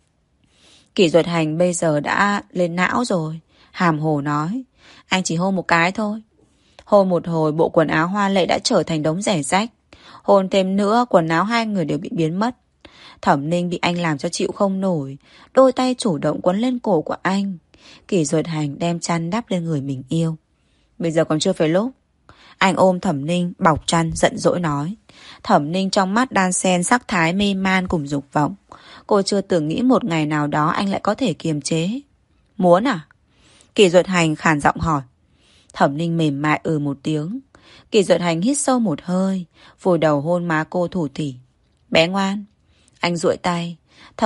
Kỷ Duật Hành bây giờ đã lên não rồi, hàm hồ nói. Anh chỉ hôn một cái thôi. Hôn một hồi bộ quần áo hoa lệ đã trở thành đống rẻ rách. Hôn thêm nữa quần áo hai người đều bị biến mất. Thẩm Ninh bị anh làm cho chịu không nổi. Đôi tay chủ động quấn lên cổ của anh. Kỷ Duật Hành đem chăn đắp lên người mình yêu. Bây giờ còn chưa phải lúc. Anh ôm Thẩm Ninh bọc chăn giận dỗi nói. Thẩm Ninh trong mắt đan xen sắc thái mê man cùng dục vọng. Cô chưa từng nghĩ một ngày nào đó anh lại có thể kiềm chế. Muốn à? Kỷ Duật Hành khàn giọng hỏi. Thẩm Ninh mềm mại một tiếng. Kỷ Duật Hành hít sâu một hơi, vùi đầu hôn má cô thủ thỉ. Bé ngoan. Anh duỗi tay.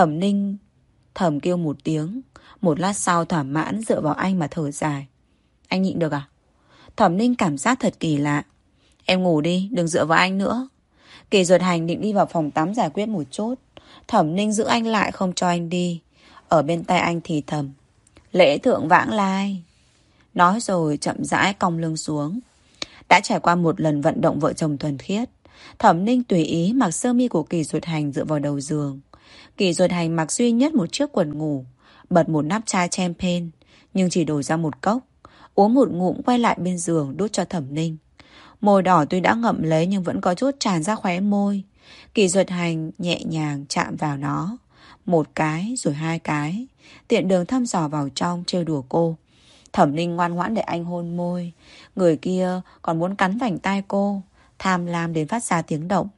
Thẩm kêu một tiếng. Một lát sau thỏa mãn dựa vào anh mà thở dài. Anh nhịn được à? Thẩm Ninh cảm giác thật kỳ lạ. Em ngủ đi, đừng dựa vào anh nữa. Kỷ Duật Hành định đi vào phòng tắm giải quyết một chút. Thẩm Ninh giữ anh lại không cho anh đi. Ở bên tai anh thì thầm. Lễ thượng vãng lai. Nói rồi chậm rãi cong lưng xuống. Đã trải qua một lần vận động vợ chồng thuần khiết, Thẩm Ninh tùy ý mặc sơ mi của Kỷ Duật Hành dựa vào đầu giường. Kỷ Duật Hành mặc duy nhất một chiếc quần ngủ, bật một nắp chai champagne, nhưng chỉ đổ ra một cốc. Uống một ngụm quay lại bên giường đút cho Thẩm Ninh. Môi đỏ tuy đã ngậm lấy nhưng vẫn có chút tràn ra khóe môi. Kỷ Duật Hành nhẹ nhàng chạm vào nó. Một cái rồi hai cái, tiện đường thăm dò vào trong trêu đùa cô. Thẩm Ninh ngoan ngoãn để anh hôn môi. Người kia còn muốn cắn vành tai cô, tham lam đến phát ra tiếng động.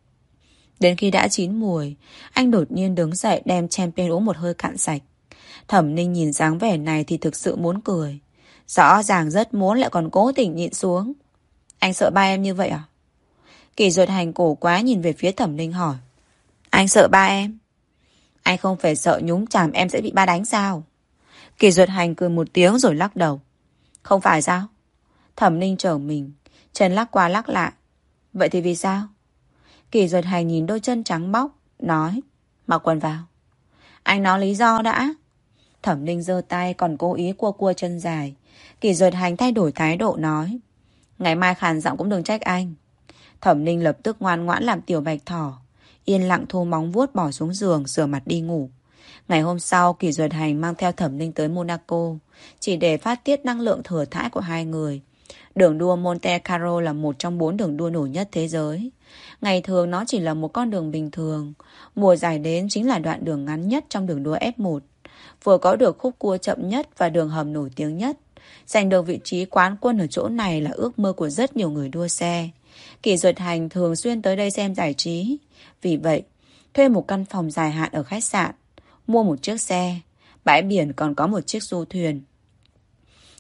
Đến khi đã chín mùi, anh đột nhiên đứng dậy đem champagne uống một hơi cạn sạch. Thẩm Ninh nhìn dáng vẻ này thì thực sự muốn cười. Rõ ràng rất muốn lại còn cố tình nhịn xuống. Anh sợ ba em như vậy à? Kỷ Duật Hành cổ quá nhìn về phía Thẩm Ninh hỏi. Anh sợ ba em? Anh không phải sợ nhúng chàm em sẽ bị ba đánh sao? Kỷ Duật Hành cười một tiếng rồi lắc đầu. Không phải sao? Thẩm Ninh trở mình, chân lắc qua lắc lại. Vậy thì vì sao? Kỷ Duật Hành nhìn đôi chân trắng bóc, nói. Mặc quần vào. Anh nói lý do đã. Thẩm Ninh giơ tay còn cố ý cua cua chân dài. Kỷ Duật Hành thay đổi thái độ nói. Ngày mai khàn giọng cũng đừng trách anh. Thẩm Ninh lập tức ngoan ngoãn làm tiểu bạch thỏ, yên lặng thu móng vuốt bỏ xuống giường rửa mặt đi ngủ. Ngày hôm sau, Kỷ Duật Hành mang theo Thẩm Ninh tới Monaco, chỉ để phát tiết năng lượng thừa thãi của hai người. Đường đua Monte Carlo là một trong 4 đường đua nổi nhất thế giới. Ngày thường nó chỉ là một con đường bình thường. Mùa giải đến chính là đoạn đường ngắn nhất trong đường đua F1. Vừa có được khúc cua chậm nhất và đường hầm nổi tiếng nhất. Giành được vị trí quán quân ở chỗ này là ước mơ của rất nhiều người đua xe. Kỷ Duật Hành thường xuyên tới đây xem giải trí. Vì vậy, thuê một căn phòng dài hạn ở khách sạn, mua một chiếc xe, bãi biển còn có một chiếc du thuyền.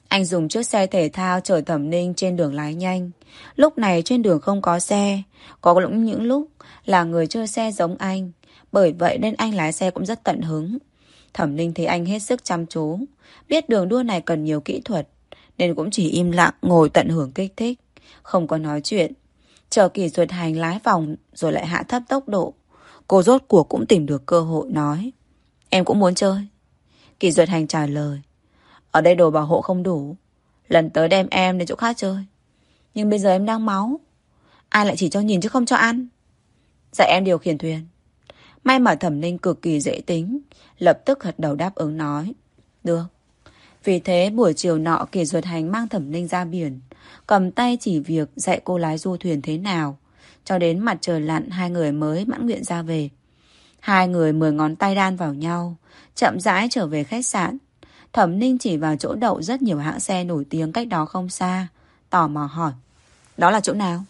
Anh dùng chiếc xe thể thao chở Thẩm Ninh trên đường lái nhanh. Lúc này trên đường không có xe, có những lúc là người chơi xe giống anh. Bởi vậy nên anh lái xe cũng rất tận hứng. Thẩm Ninh thấy anh hết sức chăm chú, biết đường đua này cần nhiều kỹ thuật, nên cũng chỉ im lặng ngồi tận hưởng kích thích, không có nói chuyện. Chờ Kỷ Duyệt Hành lái vòng rồi lại hạ thấp tốc độ. Cô rốt cuộc cũng tìm được cơ hội nói: Em cũng muốn chơi. Kỷ Duyệt Hành trả lời: Ở đây đồ bảo hộ không đủ, lần tới đem em đến chỗ khác chơi. Nhưng bây giờ em đang máu, ai lại chỉ cho nhìn chứ không cho ăn. Dạy em điều khiển thuyền. May mà Thẩm Ninh cực kỳ dễ tính, lập tức gật đầu đáp ứng nói: Được. Vì thế buổi chiều nọ Kỷ Duyệt Hành mang Thẩm Ninh ra biển, cầm tay chỉ việc dạy cô lái du thuyền thế nào. Cho đến mặt trời lặn hai người mới mãn nguyện ra về. Hai người 10 ngón tay đan vào nhau, chậm rãi trở về khách sạn. Thẩm Ninh chỉ vào chỗ đậu rất nhiều hãng xe nổi tiếng cách đó không xa, tò mò hỏi: Đó là chỗ nào?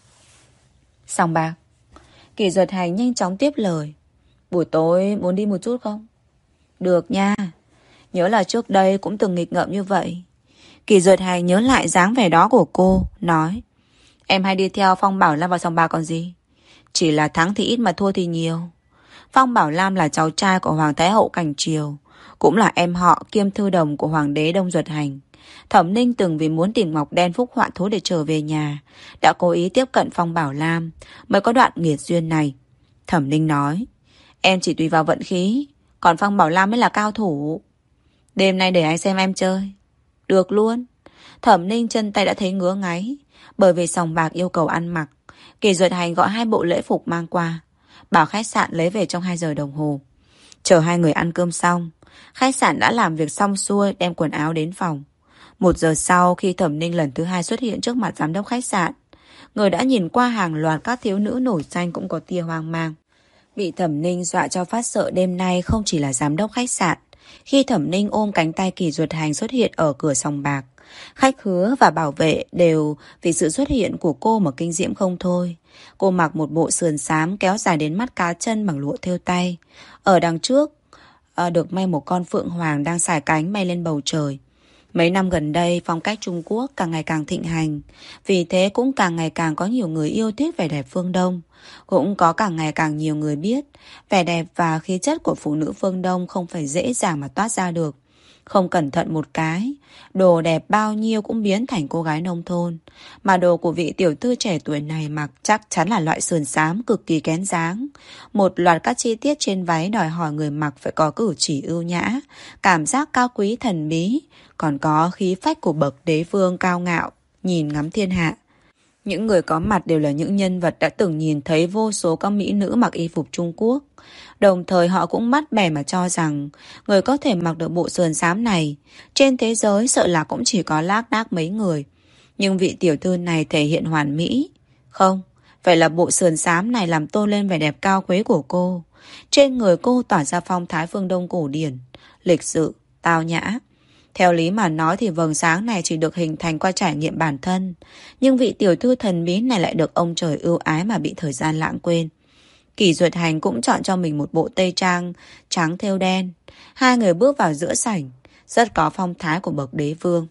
Sòng bạc. Kỷ Duyệt Hành nhanh chóng tiếp lời: Buổi tối muốn đi một chút không? Được nha. Nhớ là trước đây cũng từng nghịch ngợm như vậy. Kỷ Duyệt Hành nhớ lại dáng vẻ đó của cô, nói: Em hay đi theo Phong Bảo Lam vào sòng bạc còn gì. Chỉ là thắng thì ít mà thua thì nhiều. Phong Bảo Lam là cháu trai của Hoàng Thái Hậu Cảnh Triều, cũng là em họ kiêm thư đồng của Hoàng đế Đông Duật Hành. Thẩm Ninh từng vì muốn tìm ngọc đen phúc họa thú để trở về nhà, đã cố ý tiếp cận Phong Bảo Lam, mới có đoạn nghiệt duyên này. Thẩm Ninh nói: Em chỉ tùy vào vận khí, còn Phong Bảo Lam mới là cao thủ. Đêm nay để anh xem em chơi. Được luôn. Thẩm Ninh chân tay đã thấy ngứa ngáy, bởi vì sòng bạc yêu cầu ăn mặc. Kỷ Duyệt Hành gọi 2 bộ lễ phục mang qua, bảo khách sạn lấy về trong 2 giờ đồng hồ. Chờ hai người ăn cơm xong, khách sạn đã làm việc xong xuôi, đem quần áo đến phòng. 1 giờ sau, khi Thẩm Ninh lần thứ 2 xuất hiện trước mặt giám đốc khách sạn, người đã nhìn qua hàng loạt các thiếu nữ nổi danh cũng có tia hoang mang. Bị Thẩm Ninh dọa cho phát sợ đêm nay không chỉ là giám đốc khách sạn. Khi Thẩm Ninh ôm cánh tay Kỷ Duyệt Hành xuất hiện ở cửa sòng bạc, khách khứa và bảo vệ đều vì sự xuất hiện của cô mà kinh diễm không thôi. Cô mặc một bộ sườn xám kéo dài đến mắt cá chân bằng lụa thêu tay. Ở đằng trước được may một con phượng hoàng đang sải cánh bay lên bầu trời. Mấy năm gần đây, phong cách Trung Quốc càng ngày càng thịnh hành. Vì thế cũng càng ngày càng có nhiều người yêu thích vẻ đẹp phương Đông. Cũng có càng ngày càng nhiều người biết vẻ đẹp và khí chất của phụ nữ phương Đông không phải dễ dàng mà toát ra được. Không cẩn thận một cái, đồ đẹp bao nhiêu cũng biến thành cô gái nông thôn. Mà đồ của vị tiểu thư trẻ tuổi này mặc chắc chắn là loại sườn xám cực kỳ kén dáng. Một loạt các chi tiết trên váy đòi hỏi người mặc phải có cử chỉ ưu nhã, cảm giác cao quý thần bí, còn có khí phách của bậc đế vương cao ngạo, nhìn ngắm thiên hạ. Những người có mặt đều là những nhân vật đã từng nhìn thấy vô số các mỹ nữ mặc y phục Trung Quốc. Đồng thời họ cũng mắt bẻ mà cho rằng người có thể mặc được bộ sườn xám này trên thế giới sợ là cũng chỉ có lác đác mấy người. Nhưng vị tiểu thư này thể hiện hoàn mỹ. Không, phải là bộ sườn xám này làm tôn lên vẻ đẹp cao quý của cô. Trên người cô tỏa ra phong thái phương Đông cổ điển, lịch sự, tao nhã. Theo lý mà nói thì vầng sáng này chỉ được hình thành qua trải nghiệm bản thân. Nhưng vị tiểu thư thần bí này lại được ông trời ưu ái mà bị thời gian lãng quên. Kỷ Duyệt Hành cũng chọn cho mình một bộ tây trang trắng thêu đen. Hai người bước vào giữa sảnh, rất có phong thái của bậc đế vương.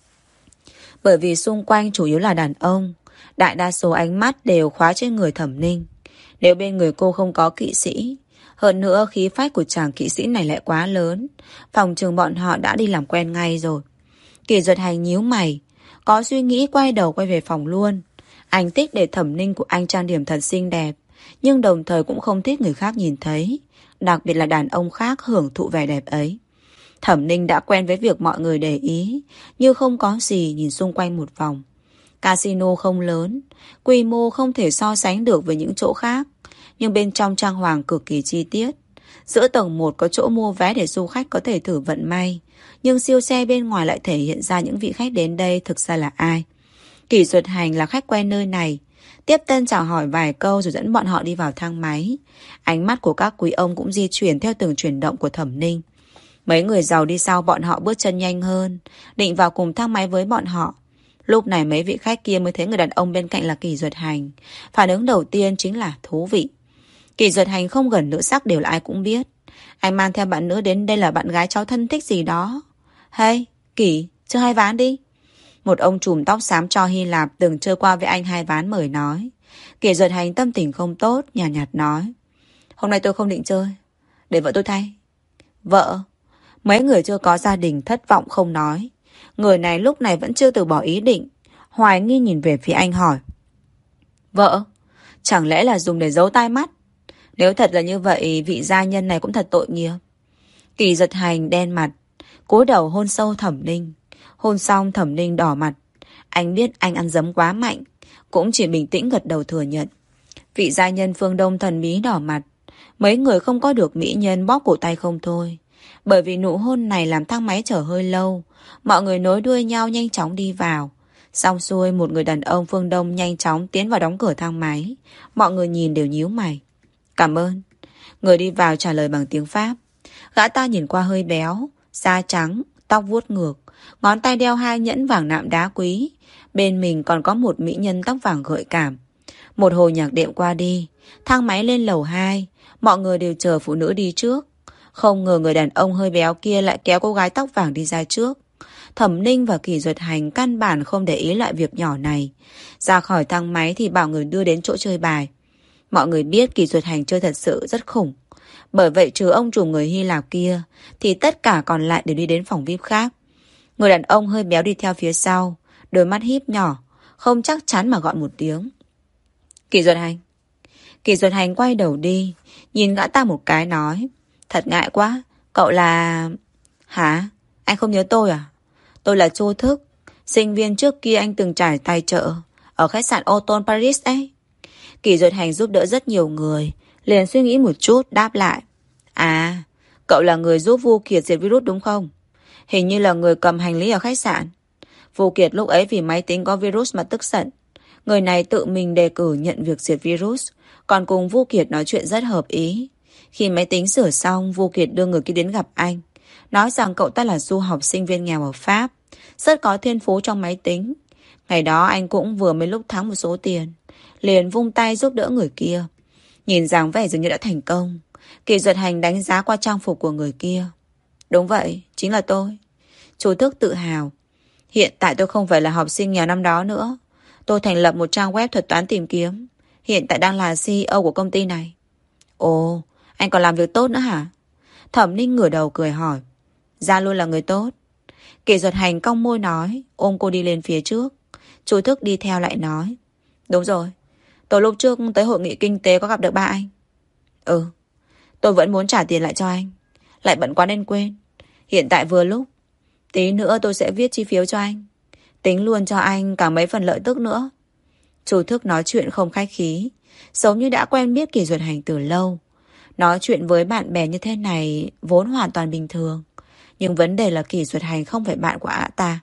Bởi vì xung quanh chủ yếu là đàn ông, đại đa số ánh mắt đều khóa trên người Thẩm Ninh. Nếu bên người cô không có kỵ sĩ, hơn nữa khí phách của chàng kỵ sĩ này lại quá lớn, phòng trường bọn họ đã đi làm quen ngay rồi. Kỷ Duyệt Hành nhíu mày, có suy nghĩ quay đầu quay về phòng luôn. Anh thích để Thẩm Ninh của anh trang điểm thật xinh đẹp, nhưng đồng thời cũng không thích người khác nhìn thấy, đặc biệt là đàn ông khác hưởng thụ vẻ đẹp ấy. Thẩm Ninh đã quen với việc mọi người để ý, như không có gì nhìn xung quanh một vòng. Casino không lớn, quy mô không thể so sánh được với những chỗ khác, nhưng bên trong trang hoàng cực kỳ chi tiết. Giữa tầng 1 có chỗ mua vé để du khách có thể thử vận may, nhưng siêu xe bên ngoài lại thể hiện ra những vị khách đến đây thực ra là ai. Kỷ Duyệt Hành là khách quen nơi này, tiếp tân chào hỏi vài câu rồi dẫn bọn họ đi vào thang máy. Ánh mắt của các quý ông cũng di chuyển theo từng chuyển động của Thẩm Ninh. Mấy người giàu đi sau bọn họ bước chân nhanh hơn, định vào cùng thang máy với bọn họ. Lúc này mấy vị khách kia mới thấy người đàn ông bên cạnh là Kỷ Duyệt Hành. Phản ứng đầu tiên chính là thú vị. Kỷ Duyệt Hành không gần nữ sắc đều là ai cũng biết. Anh mang theo bạn nữ đến đây là bạn gái cháu thân thích gì đó. Hey, Kỷ, chơi hai ván đi. Một ông trùm tóc xám cho Hy Lạp từng chơi qua với anh hai ván mời nói. Kỷ Duật Hành tâm tình không tốt, nhàn nhạt nói. Hôm nay tôi không định chơi, để vợ tôi thay. Vợ? Mấy người chưa có gia đình thất vọng không nói. Người này lúc này vẫn chưa từ bỏ ý định. Hoài nghi nhìn về phía anh hỏi. Vợ? Chẳng lẽ là dùng để giấu tai mắt? Nếu thật là như vậy, vị gia nhân này cũng thật tội nghiệp. Kỷ Duật Hành đen mặt, cúi đầu hôn sâu Thẩm Ninh. Hôn xong Thẩm Ninh đỏ mặt. Anh biết anh ăn dấm quá mạnh, cũng chỉ bình tĩnh gật đầu thừa nhận. Vị gia nhân phương Đông thần bí đỏ mặt. Mấy người không có được mỹ nhân bóp cổ tay không thôi. Bởi vì nụ hôn này làm thang máy chở hơi lâu. Mọi người nối đuôi nhau nhanh chóng đi vào. Xong xuôi một người đàn ông phương Đông nhanh chóng tiến vào đóng cửa thang máy. Mọi người nhìn đều nhíu mày. Cảm ơn. Người đi vào trả lời bằng tiếng Pháp. Gã ta nhìn qua hơi béo, da trắng, tóc vuốt ngược, ngón tay đeo 2 nhẫn vàng nạm đá quý. Bên mình còn có một mỹ nhân tóc vàng gợi cảm. Một hồi nhạc đệm qua đi, thang máy lên lầu 2. Mọi người đều chờ phụ nữ đi trước. Không ngờ người đàn ông hơi béo kia lại kéo cô gái tóc vàng đi ra trước. Thẩm Ninh và Kỷ Duật Hành căn bản không để ý lại việc nhỏ này. Ra khỏi thang máy thì bảo người đưa đến chỗ chơi bài. Mọi người biết Kỷ Duật Hành chơi thật sự rất khủng. Bởi vậy trừ ông chủ người Hy Lạp kia thì tất cả còn lại đều đi đến phòng VIP khác. Người đàn ông hơi béo đi theo phía sau, đôi mắt híp nhỏ, không chắc chắn mà gọi một tiếng. Kỷ Duật Hành. Kỷ Duật Hành quay đầu đi, nhìn gã ta một cái nói. Thật ngại quá, cậu là... Hả? Anh không nhớ tôi à? Tôi là Chu Thức, sinh viên trước kia anh từng trải tài trợ ở khách sạn Oton Paris ấy. Kỷ Duật Hành giúp đỡ rất nhiều người, liền suy nghĩ một chút đáp lại. À, cậu là người giúp Vu Kiệt diệt virus đúng không? Hình như là người cầm hành lý ở khách sạn. Vu Kiệt lúc ấy vì máy tính có virus mà tức giận. Người này tự mình đề cử nhận việc diệt virus, còn cùng Vu Kiệt nói chuyện rất hợp ý. Khi máy tính sửa xong, Vu Kiệt đưa người kia đến gặp anh, nói rằng cậu ta là du học sinh viên nghèo ở Pháp, rất có thiên phú trong máy tính. Ngày đó anh cũng vừa mới lúc thắng một số tiền, liền vung tay giúp đỡ người kia. Nhìn dáng vẻ dường như đã thành công. Kỷ Duật Hành đánh giá qua trang phục của người kia. Đúng vậy, chính là tôi. Chú Thức tự hào. Hiện tại tôi không phải là học sinh nghèo năm đó nữa. Tôi thành lập một trang web thuật toán tìm kiếm. Hiện tại đang là CEO của công ty này. Ồ, anh còn làm việc tốt nữa hả? Thẩm Ninh ngửa đầu cười hỏi. Ra luôn là người tốt. Kỷ Duật Hành cong môi nói, ôm cô đi lên phía trước. Chú Thức đi theo lại nói. Đúng rồi, tôi lúc trước tới hội nghị kinh tế có gặp được ba anh. Ừ, tôi vẫn muốn trả tiền lại cho anh, lại bận quá nên quên. Hiện tại vừa lúc, tí nữa tôi sẽ viết chi phiếu cho anh, tính luôn cho anh cả mấy phần lợi tức nữa. Chú Thức nói chuyện không khách khí, giống như đã quen biết Kỷ Duật Hành từ lâu. Nói chuyện với bạn bè như thế này vốn hoàn toàn bình thường. Nhưng vấn đề là Kỷ Duật Hành không phải bạn của ả ta.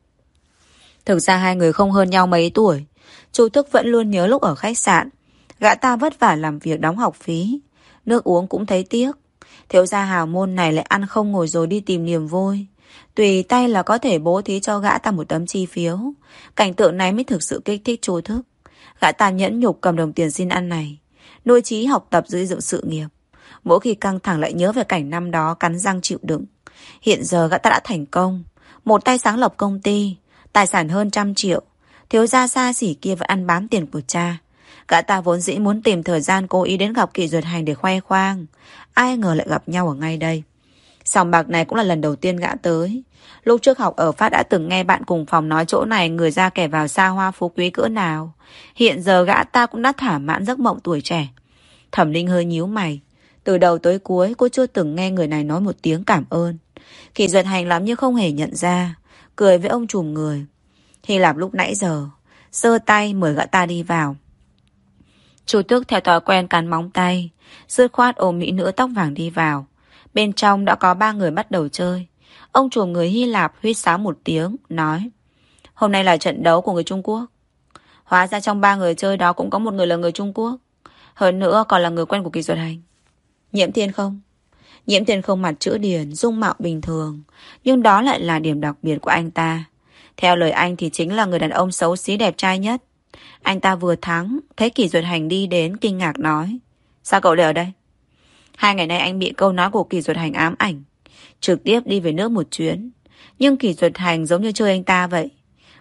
Thực ra hai người không hơn nhau mấy tuổi. Chú Thức vẫn luôn nhớ lúc ở khách sạn, gã ta vất vả làm việc đóng học phí, nước uống cũng thấy tiếc. Thiếu gia hào môn này lại ăn không ngồi rồi đi tìm niềm vui. Tùy tay là có thể bố thí cho gã ta một tấm chi phiếu. Cảnh tượng này mới thực sự kích thích Chú Thức. Gã ta nhẫn nhục cầm đồng tiền xin ăn này, nuôi chí học tập dưới dựng sự nghiệp. Mỗi khi căng thẳng lại nhớ về cảnh năm đó cắn răng chịu đựng. Hiện giờ gã ta đã thành công, một tay sáng lập công ty, tài sản hơn 100 triệu. Thiếu gia xa xỉ kia vẫn ăn bám tiền của cha. Gã ta vốn dĩ muốn tìm thời gian cố ý đến gặp Kỷ Duật Hành để khoe khoang. Ai ngờ lại gặp nhau ở ngay đây. Sòng bạc này cũng là lần đầu tiên gã tới. Lúc trước học ở Pháp đã từng nghe bạn cùng phòng nói chỗ này người ra kẻ vào xa hoa phú quý cỡ nào. Hiện giờ gã ta cũng đã thỏa mãn giấc mộng tuổi trẻ. Thẩm Ninh hơi nhíu mày. Từ đầu tới cuối cô chưa từng nghe người này nói một tiếng cảm ơn. Kỷ Duật Hành làm như không hề nhận ra, cười với ông trùm người. Hy Lạp lúc nãy giờ giơ tay mời gã ta đi vào. Chú Tước theo thói quen cắn móng tay, dứt khoát ôm mỹ nữ tóc vàng đi vào. Bên trong đã có 3 người bắt đầu chơi. Ông trùm người Hy Lạp huýt sáo một tiếng, nói: Hôm nay là trận đấu của người Trung Quốc. Hóa ra trong 3 người chơi đó cũng có một người là người Trung Quốc. Hơn nữa còn là người quen của Kỷ Duật Hành. Nhiễm Thiên không? Nhiễm Thiên không mặt chữ điển, dung mạo bình thường, nhưng đó lại là điểm đặc biệt của anh ta. Theo lời anh thì chính là người đàn ông xấu xí đẹp trai nhất. Anh ta vừa thắng, thấy Kỷ Duật Hành đi đến kinh ngạc nói: Sao cậu lại ở đây? 2 ngày nay anh bị câu nói của Kỷ Duật Hành ám ảnh, trực tiếp đi về nước một chuyến. Nhưng Kỷ Duật Hành giống như chơi anh ta vậy.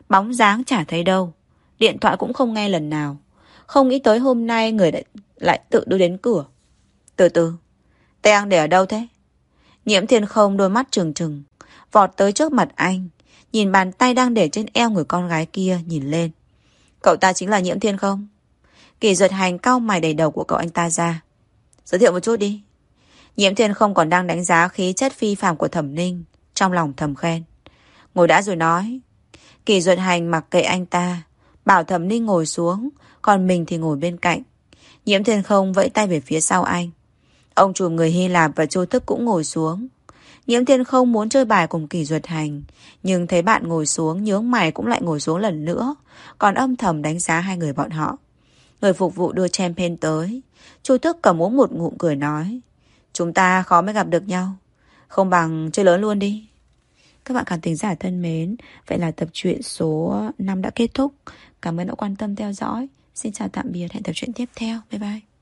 Bóng dáng chả thấy đâu. Điện thoại cũng không nghe lần nào. Không nghĩ tới hôm nay người lại tự đưa đến cửa. Từ từ, tay anh để ở đâu thế? Nhiễm Thiên Không đôi mắt trừng trừng, vọt tới trước mặt anh, nhìn bàn tay đang để trên eo người con gái kia, nhìn lên. Cậu ta chính là Nhiễm Thiên Không? Kỳ Duật Hành cau mày đầy đầu của cậu anh ta ra. Giới thiệu một chút đi. Nhiễm Thiên Không còn đang đánh giá khí chất phi phàm của Thẩm Ninh, trong lòng thầm khen. Ngồi đã rồi nói. Kỳ Duật Hành mặc kệ anh ta, bảo Thẩm Ninh ngồi xuống, còn mình thì ngồi bên cạnh. Nhiễm Thiên Không vẫy tay về phía sau anh. Ông trùm người Hy Lạp và Chu Thức cũng ngồi xuống. Nhiễm Thiên Không muốn chơi bài cùng Kỳ Duật Hành, nhưng thấy bạn ngồi xuống, nhướng mày cũng lại ngồi xuống lần nữa, còn âm thầm đánh giá hai người bọn họ. Người phục vụ đưa champagne tới. Chu Thức cầm uống một ngụm cười nói. Chúng ta khó mới gặp được nhau, không bằng chơi lớn luôn đi. Các bạn khán thính giả thân mến, vậy là tập truyện số 5 đã kết thúc. Cảm ơn đã quan tâm theo dõi. Xin chào tạm biệt, hẹn tập truyện tiếp theo. Bye bye.